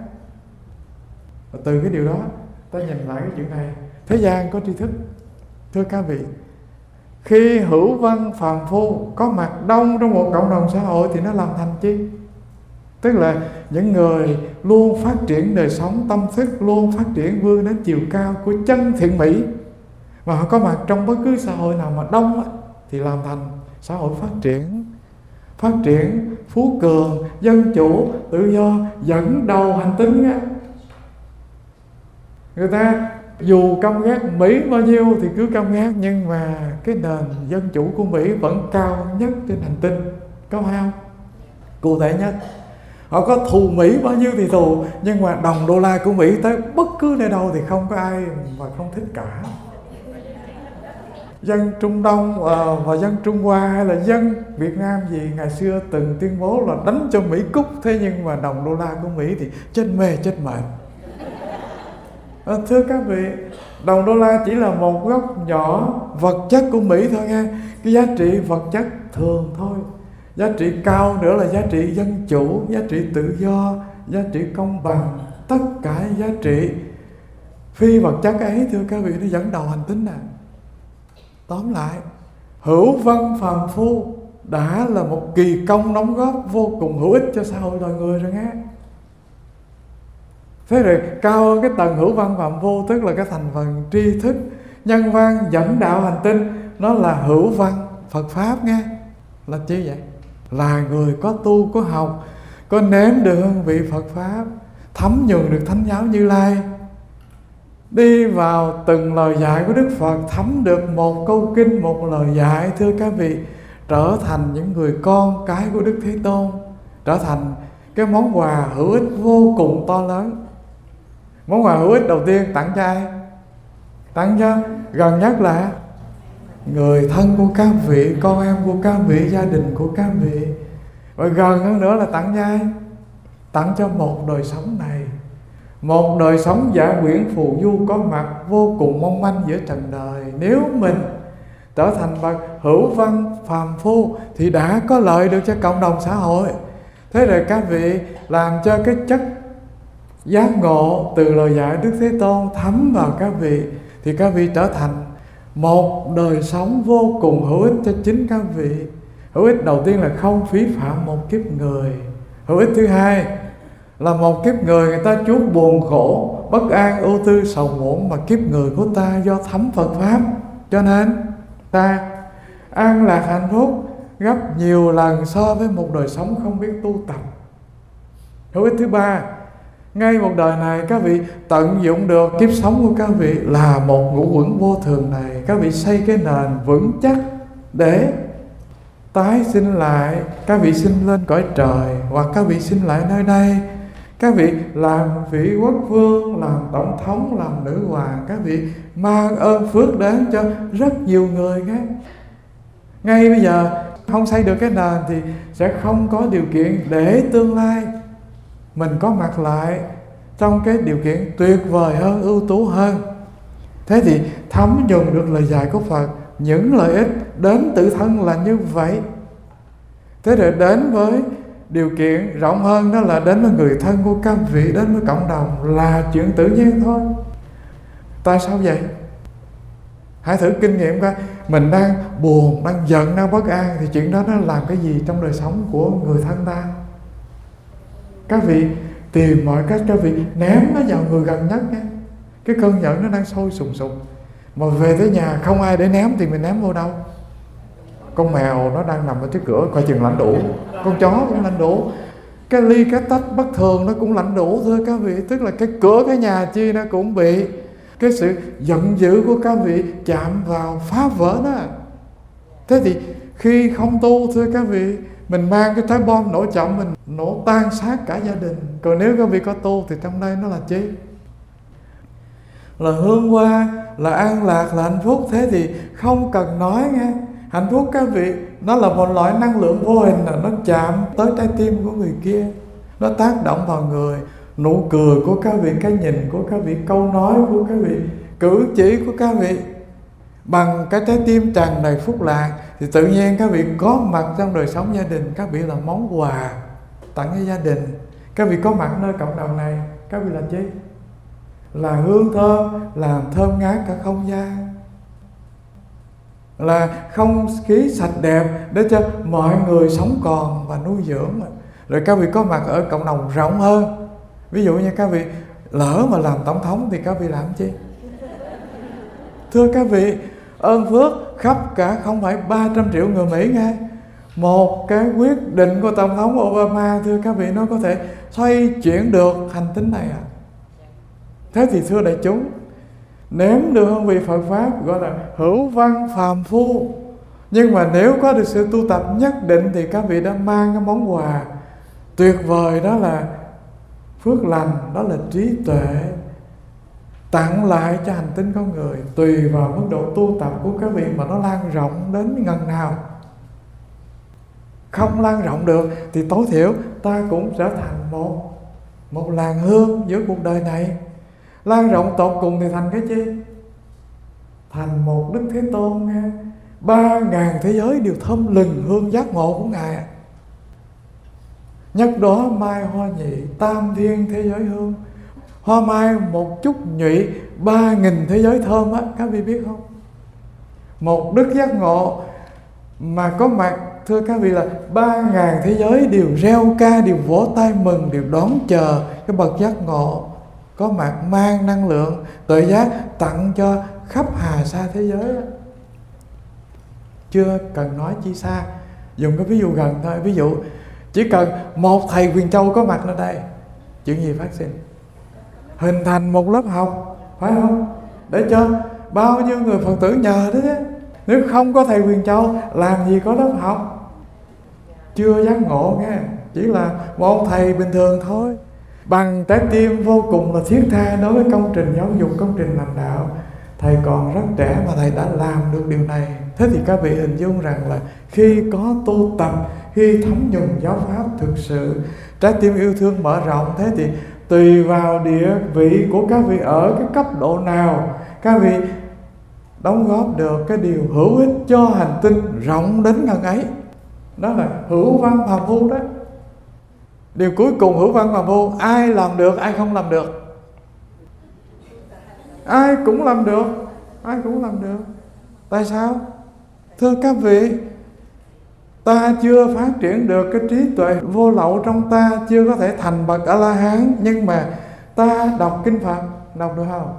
A: Và từ cái điều đó ta nhìn lại cái chuyện này, thế gian có tri thức. Thưa các vị, khi hữu văn phàm phu có mặt đông trong một cộng đồng xã hội thì nó làm thành chi? Tức là những người luôn phát triển đời sống tâm thức, luôn phát triển vươn đến chiều cao của chân thiện mỹ, mà họ có mặt trong bất cứ xã hội nào mà đông thì làm thành xã hội phát triển phú cường, dân chủ, tự do, dẫn đầu hành tinh. Người ta dù căm ghét Mỹ bao nhiêu thì cứ căm ghét, nhưng mà cái nền dân chủ của Mỹ vẫn cao nhất trên hành tinh, có phải không? Cụ thể nhất, họ có thù Mỹ bao nhiêu thì thù, nhưng mà đồng đô la của Mỹ tới bất cứ nơi đâu thì không có ai mà không thích cả. Dân Trung Đông và dân Trung Hoa hay là dân Việt Nam gì ngày xưa từng tuyên bố là đánh cho Mỹ cút, thế nhưng mà đồng đô la của Mỹ thì chết mê chết mệt. Thưa các vị, đồng đô la chỉ là một góc nhỏ vật chất của Mỹ thôi nha. Cái giá trị vật chất thường thôi. Giá trị cao nữa là giá trị dân chủ, giá trị tự do, giá trị công bằng. Tất cả giá trị phi vật chất ấy, thưa các vị, nó dẫn đầu hành tinh nè. Tóm lại, hữu văn phàm phu đã là một kỳ công đóng góp vô cùng hữu ích cho xã hội loài người rồi nghe. Thế rồi cao hơn cái tầng hữu văn phàm phu, tức là cái thành phần tri thức nhân văn dẫn đạo hành tinh, nó là hữu văn Phật Pháp nghe. Là chi vậy? Là người có tu, có học, có nếm được hương vị Phật Pháp, thấm nhuần được Thánh giáo Như Lai, đi vào từng lời dạy của Đức Phật, thấm được một câu kinh, một lời dạy, thưa các vị, trở thành những người con cái của Đức Thế Tôn, trở thành cái món quà hữu ích vô cùng to lớn. Món quà hữu ích đầu tiên tặng cho ai? Tặng cho gần nhất là người thân của các vị, con em của các vị, gia đình của các vị. Và gần hơn nữa là tặng cho ai? Tặng cho một đời sống này. Một đời sống dã quyển phù du có mặt vô cùng mong manh giữa trần đời. Nếu mình trở thành bậc hữu văn phàm phu thì đã có lợi được cho cộng đồng xã hội. Thế rồi các vị làm cho cái chất giác ngộ từ lời dạy Đức Thế Tôn thấm vào các vị, thì các vị trở thành một đời sống vô cùng hữu ích cho chính các vị. Hữu ích đầu tiên là không phí phạm một kiếp người. Hữu ích thứ hai là một kiếp người ta chuốc buồn khổ, bất an, ưu tư, sầu muộn, mà kiếp người của ta do thấm Phật Pháp, cho nên ta an lạc hạnh phúc gấp nhiều lần so với một đời sống không biết tu tập. Hữu ích thứ ba, ngay một đời này các vị tận dụng được kiếp sống của các vị là một ngũ uẩn vô thường này. Các vị xây cái nền vững chắc để tái sinh lại, các vị sinh lên cõi trời, hoặc các vị sinh lại nơi đây. Các vị làm vị quốc vương, làm tổng thống, làm nữ hoàng, các vị mang ơn phước đến cho rất nhiều người khác. Ngay bây giờ không xây được cái nền thì sẽ không có điều kiện để tương lai mình có mặt lại trong cái điều kiện tuyệt vời hơn, ưu tú hơn. Thế thì thấm dùng được lời dạy của Phật, những lợi ích đến tự thân là như vậy. Thế rồi đến với điều kiện rộng hơn, đó là đến với người thân của các vị, đến với cộng đồng, là chuyện tự nhiên thôi. Tại sao vậy? Hãy thử kinh nghiệm coi, mình đang buồn, đang giận, đang bất an, thì chuyện đó nó làm cái gì trong đời sống của người thân ta? Các vị tìm mọi cách, các vị ném nó vào người gần nhất nha. Cái cơn giận nó đang sôi sùng sục, mà về tới nhà không ai để ném thì mình ném vô đâu? Con mèo nó đang nằm ở trước cửa coi chừng lạnh đủ, con chó cũng lạnh đủ, cái ly cái tách bất thường nó cũng lạnh đủ, thưa các vị. Tức là cái cửa cái nhà chi nó cũng bị cái sự giận dữ của các vị chạm vào, phá vỡ nó. Thế thì khi không tu, thưa các vị, mình mang cái trái bom nổ chậm, mình nổ tan xác cả gia đình. Còn nếu các vị có tu thì trong đây nó là chi? Là hương hoa, là an lạc, là hạnh phúc. Thế thì không cần nói nghe. Hạnh phúc các vị, nó là một loại năng lượng vô hình, là nó chạm tới trái tim của người kia, nó tác động vào người. Nụ cười của các vị, cái nhìn của các vị, câu nói của các vị, cử chỉ của các vị, bằng cái trái tim tràn đầy phúc lạc, thì tự nhiên các vị có mặt trong đời sống gia đình. Các vị là món quà tặng cho gia đình. Các vị có mặt nơi cộng đồng này, các vị là chi? Là hương thơm, làm thơm ngát cả không gian, là không khí sạch đẹp để cho mọi người sống còn và nuôi dưỡng. Rồi các vị có mặt ở cộng đồng rộng hơn. Ví dụ như các vị lỡ mà làm tổng thống thì các vị làm chi? Thưa các vị, ơn phước khắp cả không phải 300 triệu người Mỹ nghe. Một cái quyết định của Tổng thống Obama, thưa các vị, nó có thể xoay chuyển được hành tinh này à. Thế thì thưa đại chúng, nếm được hương vị Phật Pháp gọi là hữu văn phàm phu. Nhưng mà nếu có được sự tu tập nhất định thì các vị đã mang cái món quà tuyệt vời, đó là phước lành, đó là trí tuệ, tặng lại cho hành tinh con người. Tùy vào mức độ tu tập của các vị mà nó lan rộng đến ngần nào. Không lan rộng được thì tối thiểu ta cũng trở thành một làn hương giữa cuộc đời này. Lan rộng tột cùng thì thành cái chi? Thành một Đức Thế Tôn nghe. 3.000 thế giới đều thơm lừng hương giác ngộ của Ngài. Nhất đó mai hoa nhị, tam thiên thế giới hương. Hoa mai một chút nhụy, 3.000 thế giới thơm á, các vị biết không? Một đức giác ngộ mà có mặt, thưa các vị, là 3.000 thế giới đều reo ca, đều vỗ tay mừng, đều đón chờ cái bậc giác ngộ có mặt, mang năng lượng tuệ giác tặng cho khắp hà sa thế giới đó. Chưa cần nói chi xa, dùng cái ví dụ gần thôi. Ví dụ chỉ cần một thầy Quyền Châu có mặt ở đây, chuyện gì phát sinh? Hình thành một lớp học, phải không? Để cho bao nhiêu người Phật tử nhờ đó chứ. Nếu không có thầy Quyền Châu, làm gì có lớp học? Chưa giác ngộ nghe, chỉ là một thầy bình thường thôi, bằng trái tim vô cùng là thiết tha đối với công trình giáo dục, công trình làm đạo. Thầy còn rất trẻ mà thầy đã làm được điều này. Thế thì các vị hình dung rằng là khi có tu tập, khi thấm nhuần giáo pháp thực sự, trái tim yêu thương mở rộng, thế thì tùy vào địa vị của các vị ở cái cấp độ nào, các vị đóng góp được cái điều hữu ích cho hành tinh rộng đến ngần ấy. Đó là hữu văn phàm phu đó. Điều cuối cùng hữu văn phàm phu, ai làm được, ai không làm được? Ai cũng làm được, ai cũng làm được. Tại sao? Thưa các vị, ta chưa phát triển được cái trí tuệ vô lậu trong ta, chưa có thể thành bậc A-la-hán, nhưng mà ta đọc kinh Phật, đọc được không?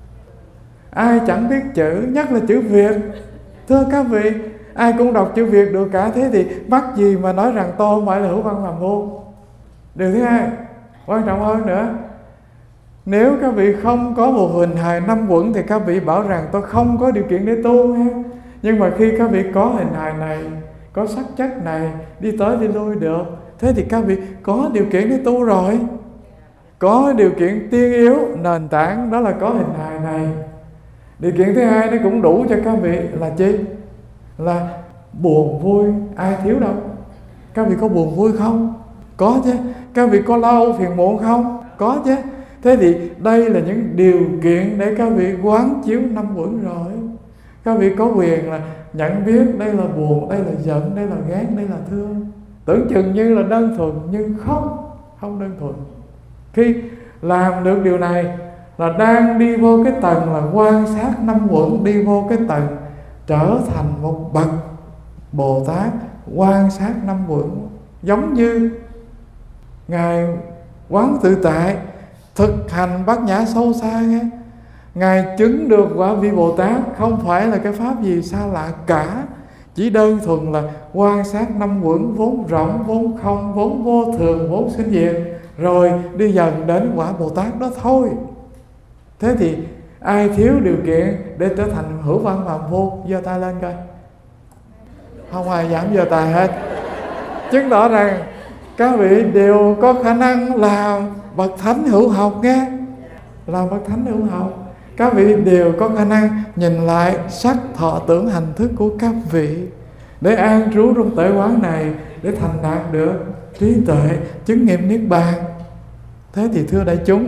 A: Ai chẳng biết chữ, nhất là chữ Việt. Thưa các vị, ai cũng đọc chữ Việt được cả, thế thì mắc gì mà nói rằng tôi không phải là hữu văn phàm phu. Điều thứ hai, quan trọng hơn nữa, nếu các vị không có một hình hài năm uẩn thì các vị bảo rằng tôi không có điều kiện để tu ha. Nhưng mà khi các vị có hình hài này, có sắc chất này, đi tới đi lui được, thế thì các vị có điều kiện để tu rồi. Có điều kiện tiên yếu, nền tảng đó là có hình hài này. Điều kiện thứ hai nó cũng đủ cho các vị là chi? Là buồn vui, ai thiếu đâu. Các vị có buồn vui không? Có chứ. Các vị có lo âu phiền muộn không? Có chứ. Thế thì đây là những điều kiện để các vị quán chiếu năm uẩn rồi. Các vị có quyền là nhận biết đây là buồn, đây là giận, đây là ghét, đây là thương. Tưởng chừng như là đơn thuần, nhưng không đơn thuần. Khi làm được điều này là đang đi vô cái tầng là quan sát năm uẩn, đi vô cái tầng trở thành một bậc Bồ Tát quan sát năm uẩn. Giống như Ngài Quán Tự Tại thực hành bát nhã sâu xa nghe, Ngài chứng được quả vị Bồ Tát không phải là cái pháp gì xa lạ cả, chỉ đơn thuần là quan sát năm uẩn vốn rộng, vốn không, vốn vô thường, vốn sinh diệt, rồi đi dần đến quả Bồ Tát đó thôi. Thế thì ai thiếu điều kiện để trở thành hữu văn phàm phu, giơ tay lên coi. Không ai dám giơ tay hết. Chứng tỏ rằng các vị đều có khả năng là bậc thánh hữu học nghe, là bậc thánh hữu học. Các vị đều có khả năng nhìn lại sắc thọ tưởng hành thức của các vị để an trú trong tuệ quán này, để thành đạt được trí tuệ chứng nghiệm niết bàn. Thế thì thưa đại chúng,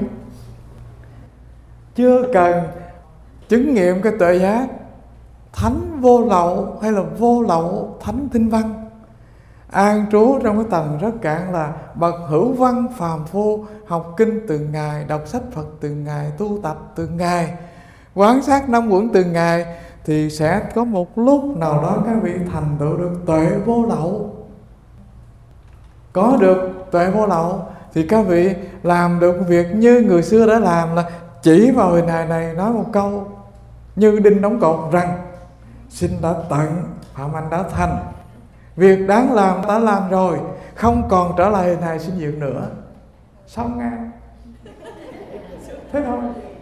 A: chưa cần chứng nghiệm cái tuệ giác thánh vô lậu hay là vô lậu thánh tinh văn, an trú trong cái tầng rất cạn là bậc hữu văn phàm phu, học kinh từng ngày, đọc sách Phật từng ngày, tu tập từng ngày, quán sát năm uẩn từng ngày, thì sẽ có một lúc nào đó các vị thành tựu được tuệ vô lậu. Có được tuệ vô lậu thì các vị làm được việc như người xưa đã làm, là chỉ vào hình hài này nói một câu như đinh đóng cột rằng: xin đã tận, Phạm Anh đã thành, việc đáng làm đã làm rồi, không còn trở lại hình hài sinh diệt nữa. Xong nghe. Thế thôi.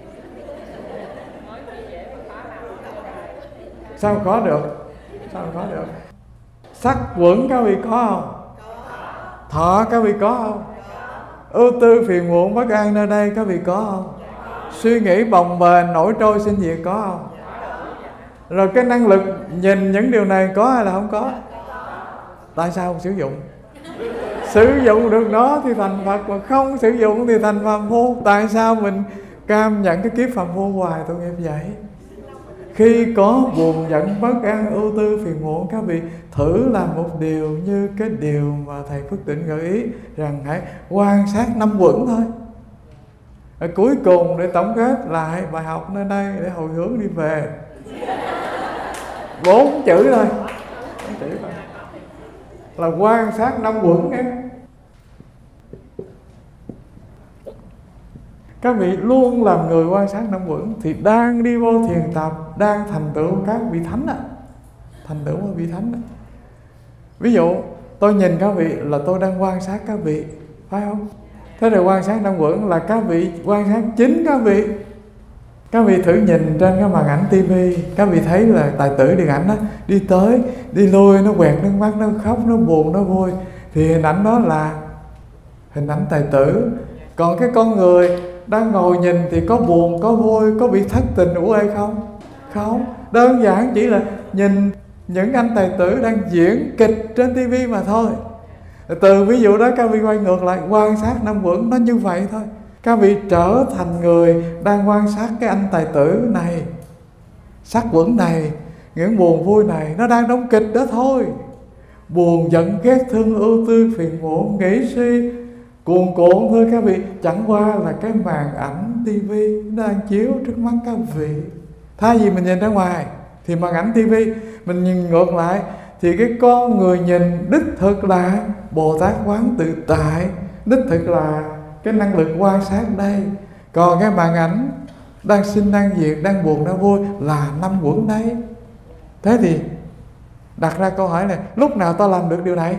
A: Sao có được? Sao có được? Sắc uẩn các vị có không? Thọ các vị có không? Ưu tư phiền muộn bất an nơi đây các vị có không? Suy nghĩ bồng bềnh nổi trôi sinh diệt có không? Rồi cái năng lực nhìn những điều này có hay là không có? Tại sao không sử dụng? Sử dụng được nó thì thành Phật, mà không sử dụng thì thành phàm phu. Tại sao mình cam nhận cái kiếp phàm phu hoài, tôi nghe vậy? Khi có buồn giận bất an ưu tư phiền muộn, các vị thử làm một điều như cái điều mà thầy Phước Tịnh gợi ý, rằng hãy quan sát năm uẩn thôi. Ở cuối cùng để tổng kết lại bài học nơi đây, để hồi hướng đi về, 4 chữ thôi, 4 chữ thôi, là quan sát năm uẩn nghe. Các vị luôn làm người quan sát năm uẩn thì đang đi vô thiền tập, đang thành tựu các vị thánh á, thành tựu các vị thánh á. Ví dụ tôi nhìn các vị là tôi đang quan sát các vị, phải không? Thế rồi quan sát năm uẩn là các vị quan sát chính các vị. Các vị thử nhìn trên cái màn ảnh tivi, các vị thấy là tài tử điện ảnh đó, đi tới đi lui, nó quẹt nước mắt, nó khóc, nó buồn, nó vui, thì hình ảnh đó là hình ảnh tài tử. Còn cái con người đang ngồi nhìn thì có buồn, có vui, có bị thất tình ủ ê không? Không. Đơn giản chỉ là nhìn những anh tài tử đang diễn kịch trên tivi mà thôi. Từ ví dụ đó các vị quay ngược lại quan sát năm quẩn, nó như vậy thôi. Các vị trở thành người đang quan sát cái anh tài tử này, sắc quẩn này, những buồn vui này, nó đang đóng kịch đó thôi. Buồn giận ghét thương ưu tư phiền muộn nghĩ suy cuồn cuộn thôi các vị, chẳng qua là cái màn ảnh tivi nó đang chiếu trước mắt các vị. Thay vì mình nhìn ra ngoài thì màn ảnh tivi, mình nhìn ngược lại thì cái con người nhìn đích thực là Bồ Tát quán tự tại, đích thực là cái năng lực quan sát đây. Còn cái màn ảnh đang sinh đang diệt, đang buồn đang vui là năm quẩn đấy. Thế thì đặt ra câu hỏi này, lúc nào ta làm được điều này?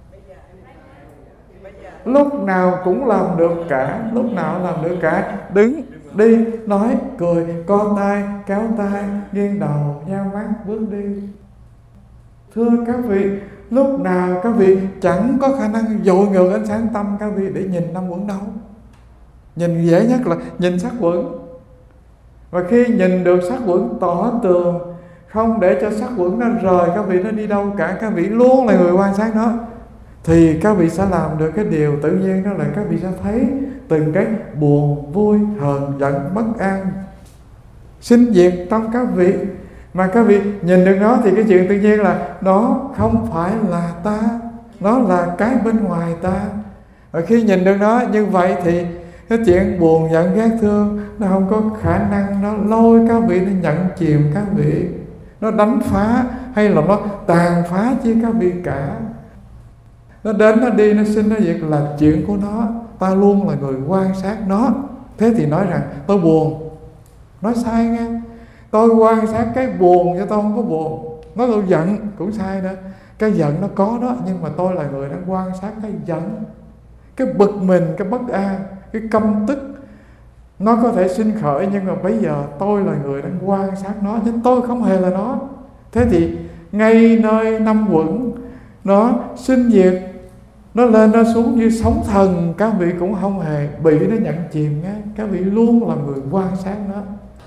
A: Lúc nào cũng làm được cả, lúc nào làm được cả. Đứng, đi, nói, cười, co tay, kéo tay, nghiêng đầu, nheo mắt, bước đi. Thưa các vị, lúc nào các vị chẳng có khả năng dội ngược ánh sáng tâm các vị để nhìn năm quẩn đâu. Nhìn dễ nhất là nhìn sắc quẩn. Và khi nhìn được sắc quẩn tỏ tường, không để cho sắc quẩn nó rời các vị, nó đi đâu cả, các vị luôn là người quan sát nó, thì các vị sẽ làm được cái điều tự nhiên, đó là các vị sẽ thấy từng cái buồn, vui, hờn, giận, bất an sinh diệt trong các vị. Mà các vị nhìn được nó thì cái chuyện tự nhiên là nó không phải là ta, nó là cái bên ngoài ta. Và khi nhìn được nó như vậy thì cái chuyện buồn, giận, ghét, thương nó không có khả năng nó lôi các vị, nó nhận chìm các vị, nó đánh phá hay là nó tàn phá chi các vị cả. Nó đến, nó đi, nó sinh, nó diệt là chuyện của nó. Ta luôn là người quan sát nó. Thế thì nói rằng tôi buồn, nói sai nghe. Tôi quan sát cái buồn chứ tôi không có buồn. Nói tôi giận cũng sai nữa. Cái giận nó có đó, nhưng mà tôi là người đang quan sát cái giận, cái bực mình, cái bất an, cái căm tức. Nó có thể sinh khởi, nhưng mà bây giờ tôi là người đang quan sát nó, chứ tôi không hề là nó. Thế thì ngay nơi năm quẩn nó sinh diệt, nó lên nó xuống như sóng thần, các vị cũng không hề bị nó nhận chìm nghe. Các vị luôn là người quan sát nó.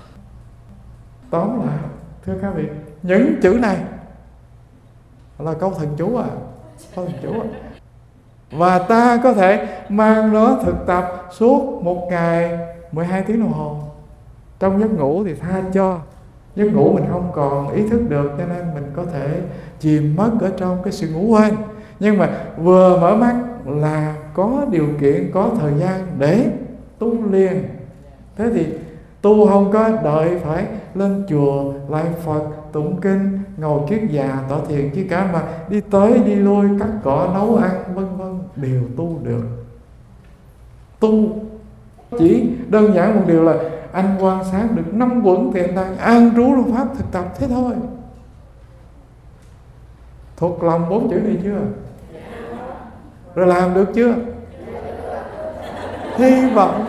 A: Tóm lại, thưa các vị, những chữ này là câu thần chú à, câu thần chú à. Và ta có thể mang nó thực tập suốt một ngày 12 tiếng đồng hồ. Trong giấc ngủ thì tha cho, giấc ngủ mình không còn ý thức được, cho nên mình có thể chìm mất ở trong cái sự ngủ quên. Nhưng mà vừa mở mắt là có điều kiện, có thời gian để tu liền. Thế thì tu không có đợi phải lên chùa lại Phật, tụng kinh, ngồi kiết già tọa thiền chứ cả, mà đi tới đi lui, cắt cỏ, nấu ăn vân vân đều tu được. Tu chỉ đơn giản một điều là anh quan sát được năm quẩn thì anh đang an trú trong pháp thực tập, thế thôi. Thuộc lòng 4 chữ này chưa? Rồi làm được chưa? Hy vọng.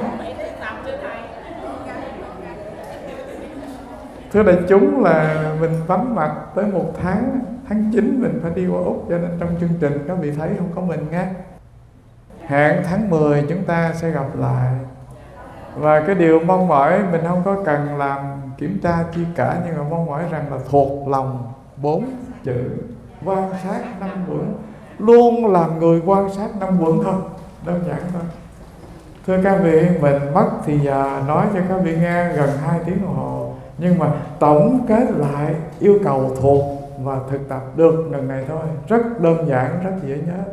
A: Thưa đại chúng là mình vắng mặt tới 1 tháng, tháng 9 mình phải đi qua Úc, cho nên trong chương trình các vị thấy không có mình nghe. Hẹn tháng 10 chúng ta sẽ gặp lại. Và cái điều mong mỏi mình không có cần làm kiểm tra chi cả, nhưng mà mong mỏi rằng là thuộc lòng 4 chữ quan sát năm quẩn, luôn làm người quan sát năm quẩn thôi, đơn giản thôi. Thưa các vị, mình mất thì giờ nói cho các vị nghe gần 2 tiếng đồng hồ, nhưng mà tổng kết lại yêu cầu thuộc và thực tập được lần này thôi, rất đơn giản, rất dễ nhớ.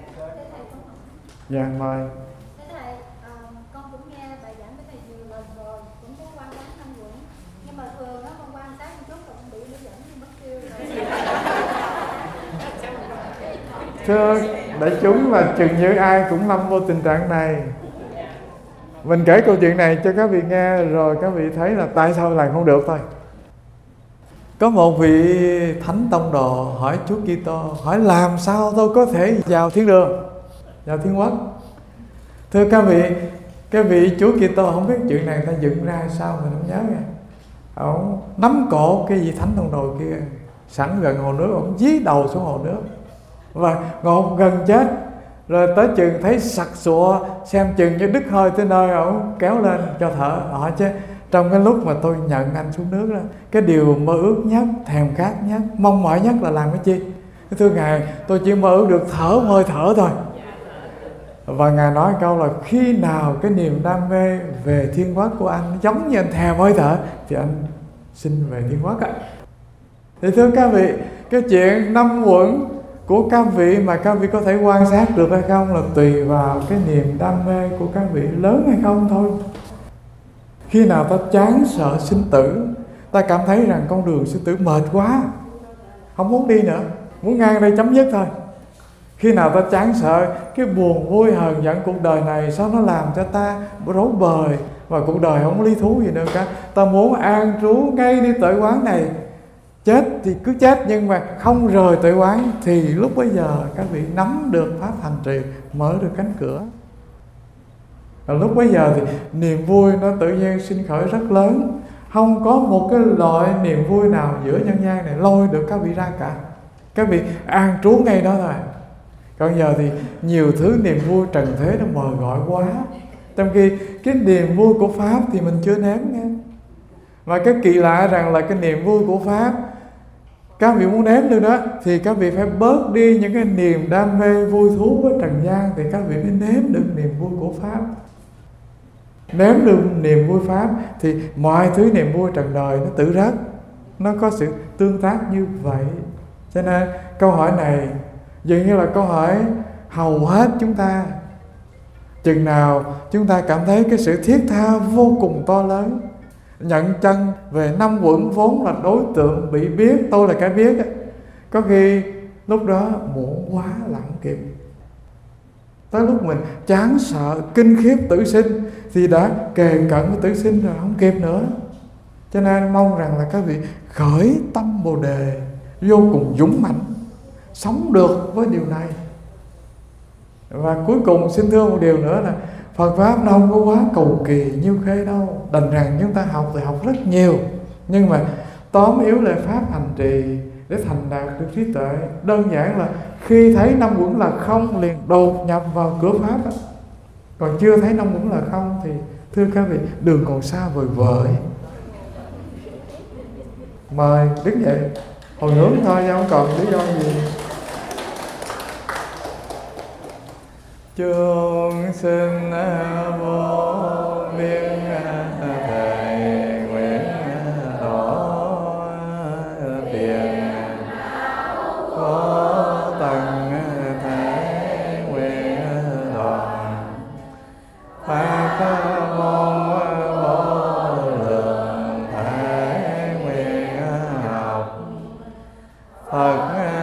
A: Dạ mời.
C: Con cũng nghe bài giảng cái này nhiều lần rồi, cũng có quan sát năm quẩn, nhưng mà thường con quan sát một chút là bị nó dẫn như mất tiêu rồi.
A: Thưa đại chúng là chừng như ai cũng lâm vô tình trạng này. Mình kể câu chuyện này cho các vị nghe rồi các vị thấy là tại sao làm không được thôi. Có một vị thánh tông đồ hỏi Chúa Kitô, hỏi làm sao tôi có thể vào thiên đường, vào thiên quốc. Thưa các vị, cái vị Chúa Kitô không biết chuyện này ta dựng ra sao mình không nhớ nha. Ông nắm cổ cái vị thánh tông đồ kia sẵn gần hồ nước, ông dí đầu xuống hồ nước và ngột gần chết. Rồi tới chừng thấy sặc sụa, xem chừng như đứt hơi tới nơi, ổng kéo lên cho thở. Chứ trong cái lúc mà tôi nhận anh xuống nước đó, cái điều mơ ước nhất, thèm khát nhất, mong mỏi nhất là làm cái chi? Thưa Ngài, tôi chỉ mơ ước được thở hơi thở thôi. Và Ngài nói câu là khi nào cái niềm đam mê về thiên quốc của anh giống như anh thèm hơi thở thì anh xin về thiên quốc ạ. Thì thưa các vị, cái chuyện 5 uẩn của các vị mà các vị có thể quan sát được hay không là tùy vào cái niềm đam mê của các vị lớn hay không thôi. Khi nào ta chán sợ sinh tử, ta cảm thấy rằng con đường sinh tử mệt quá, không muốn đi nữa, muốn ngang đây chấm dứt thôi. Khi nào ta chán sợ cái buồn vui hờn giận cuộc đời này, sao nó làm cho ta rối bời và cuộc đời không lý thú gì nữa cả, ta muốn an trú ngay đi tự quán này, chết thì cứ chết nhưng mà không rời tự quán, thì lúc bấy giờ các vị nắm được pháp hành trì, mở được cánh cửa. Và lúc bấy giờ thì niềm vui nó tự nhiên sinh khởi rất lớn. Không có một cái loại niềm vui nào giữa nhân gian này lôi được các vị ra cả. Các vị an trú ngay đó thôi. Còn giờ thì nhiều thứ niềm vui trần thế nó mời gọi quá, trong khi cái niềm vui của Pháp thì mình chưa nếm nghe. Mà cái kỳ lạ rằng là cái niềm vui của Pháp, các vị muốn nếm được đó thì các vị phải bớt đi những cái niềm đam mê vui thú với trần gian, thì các vị mới nếm được niềm vui của Pháp. Nếm được niềm vui Pháp thì mọi thứ niềm vui trần đời nó tự rớt. Nó có sự tương tác như vậy. Cho nên câu hỏi này dường như là câu hỏi hầu hết chúng ta. Chừng nào chúng ta cảm thấy cái sự thiết tha vô cùng to lớn, nhận chân về 5 uẩn vốn là đối tượng bị biết, tôi là cái biết ấy, có khi lúc đó muộn quá lặng kịp. Tới lúc mình chán sợ kinh khiếp tử sinh thì đã kề cận với tử sinh rồi, không kịp nữa. Cho nên mong rằng là các vị khởi tâm Bồ Đề vô cùng dũng mãnh, sống được với điều này. Và cuối cùng xin thưa một điều nữa là Phật Pháp nó không có quá cầu kỳ nhiêu khê đâu. Đành rằng chúng ta học thì học rất nhiều, nhưng mà tóm yếu là Pháp hành trì để thành đạt được trí tuệ. Đơn giản là khi thấy 5 uẩn là không liền đột nhập vào cửa Pháp đó. Còn chưa thấy 5 uẩn là không thì thưa các vị, đường còn xa vời vợi. Mời đứng dậy, hồi hướng thôi, không còn lý do gì. Chúng sinh vô biên thầy nguyện tỏ tiền có tầng thể nguyện toàn pháp mong vô lượng thể nguyện học Phật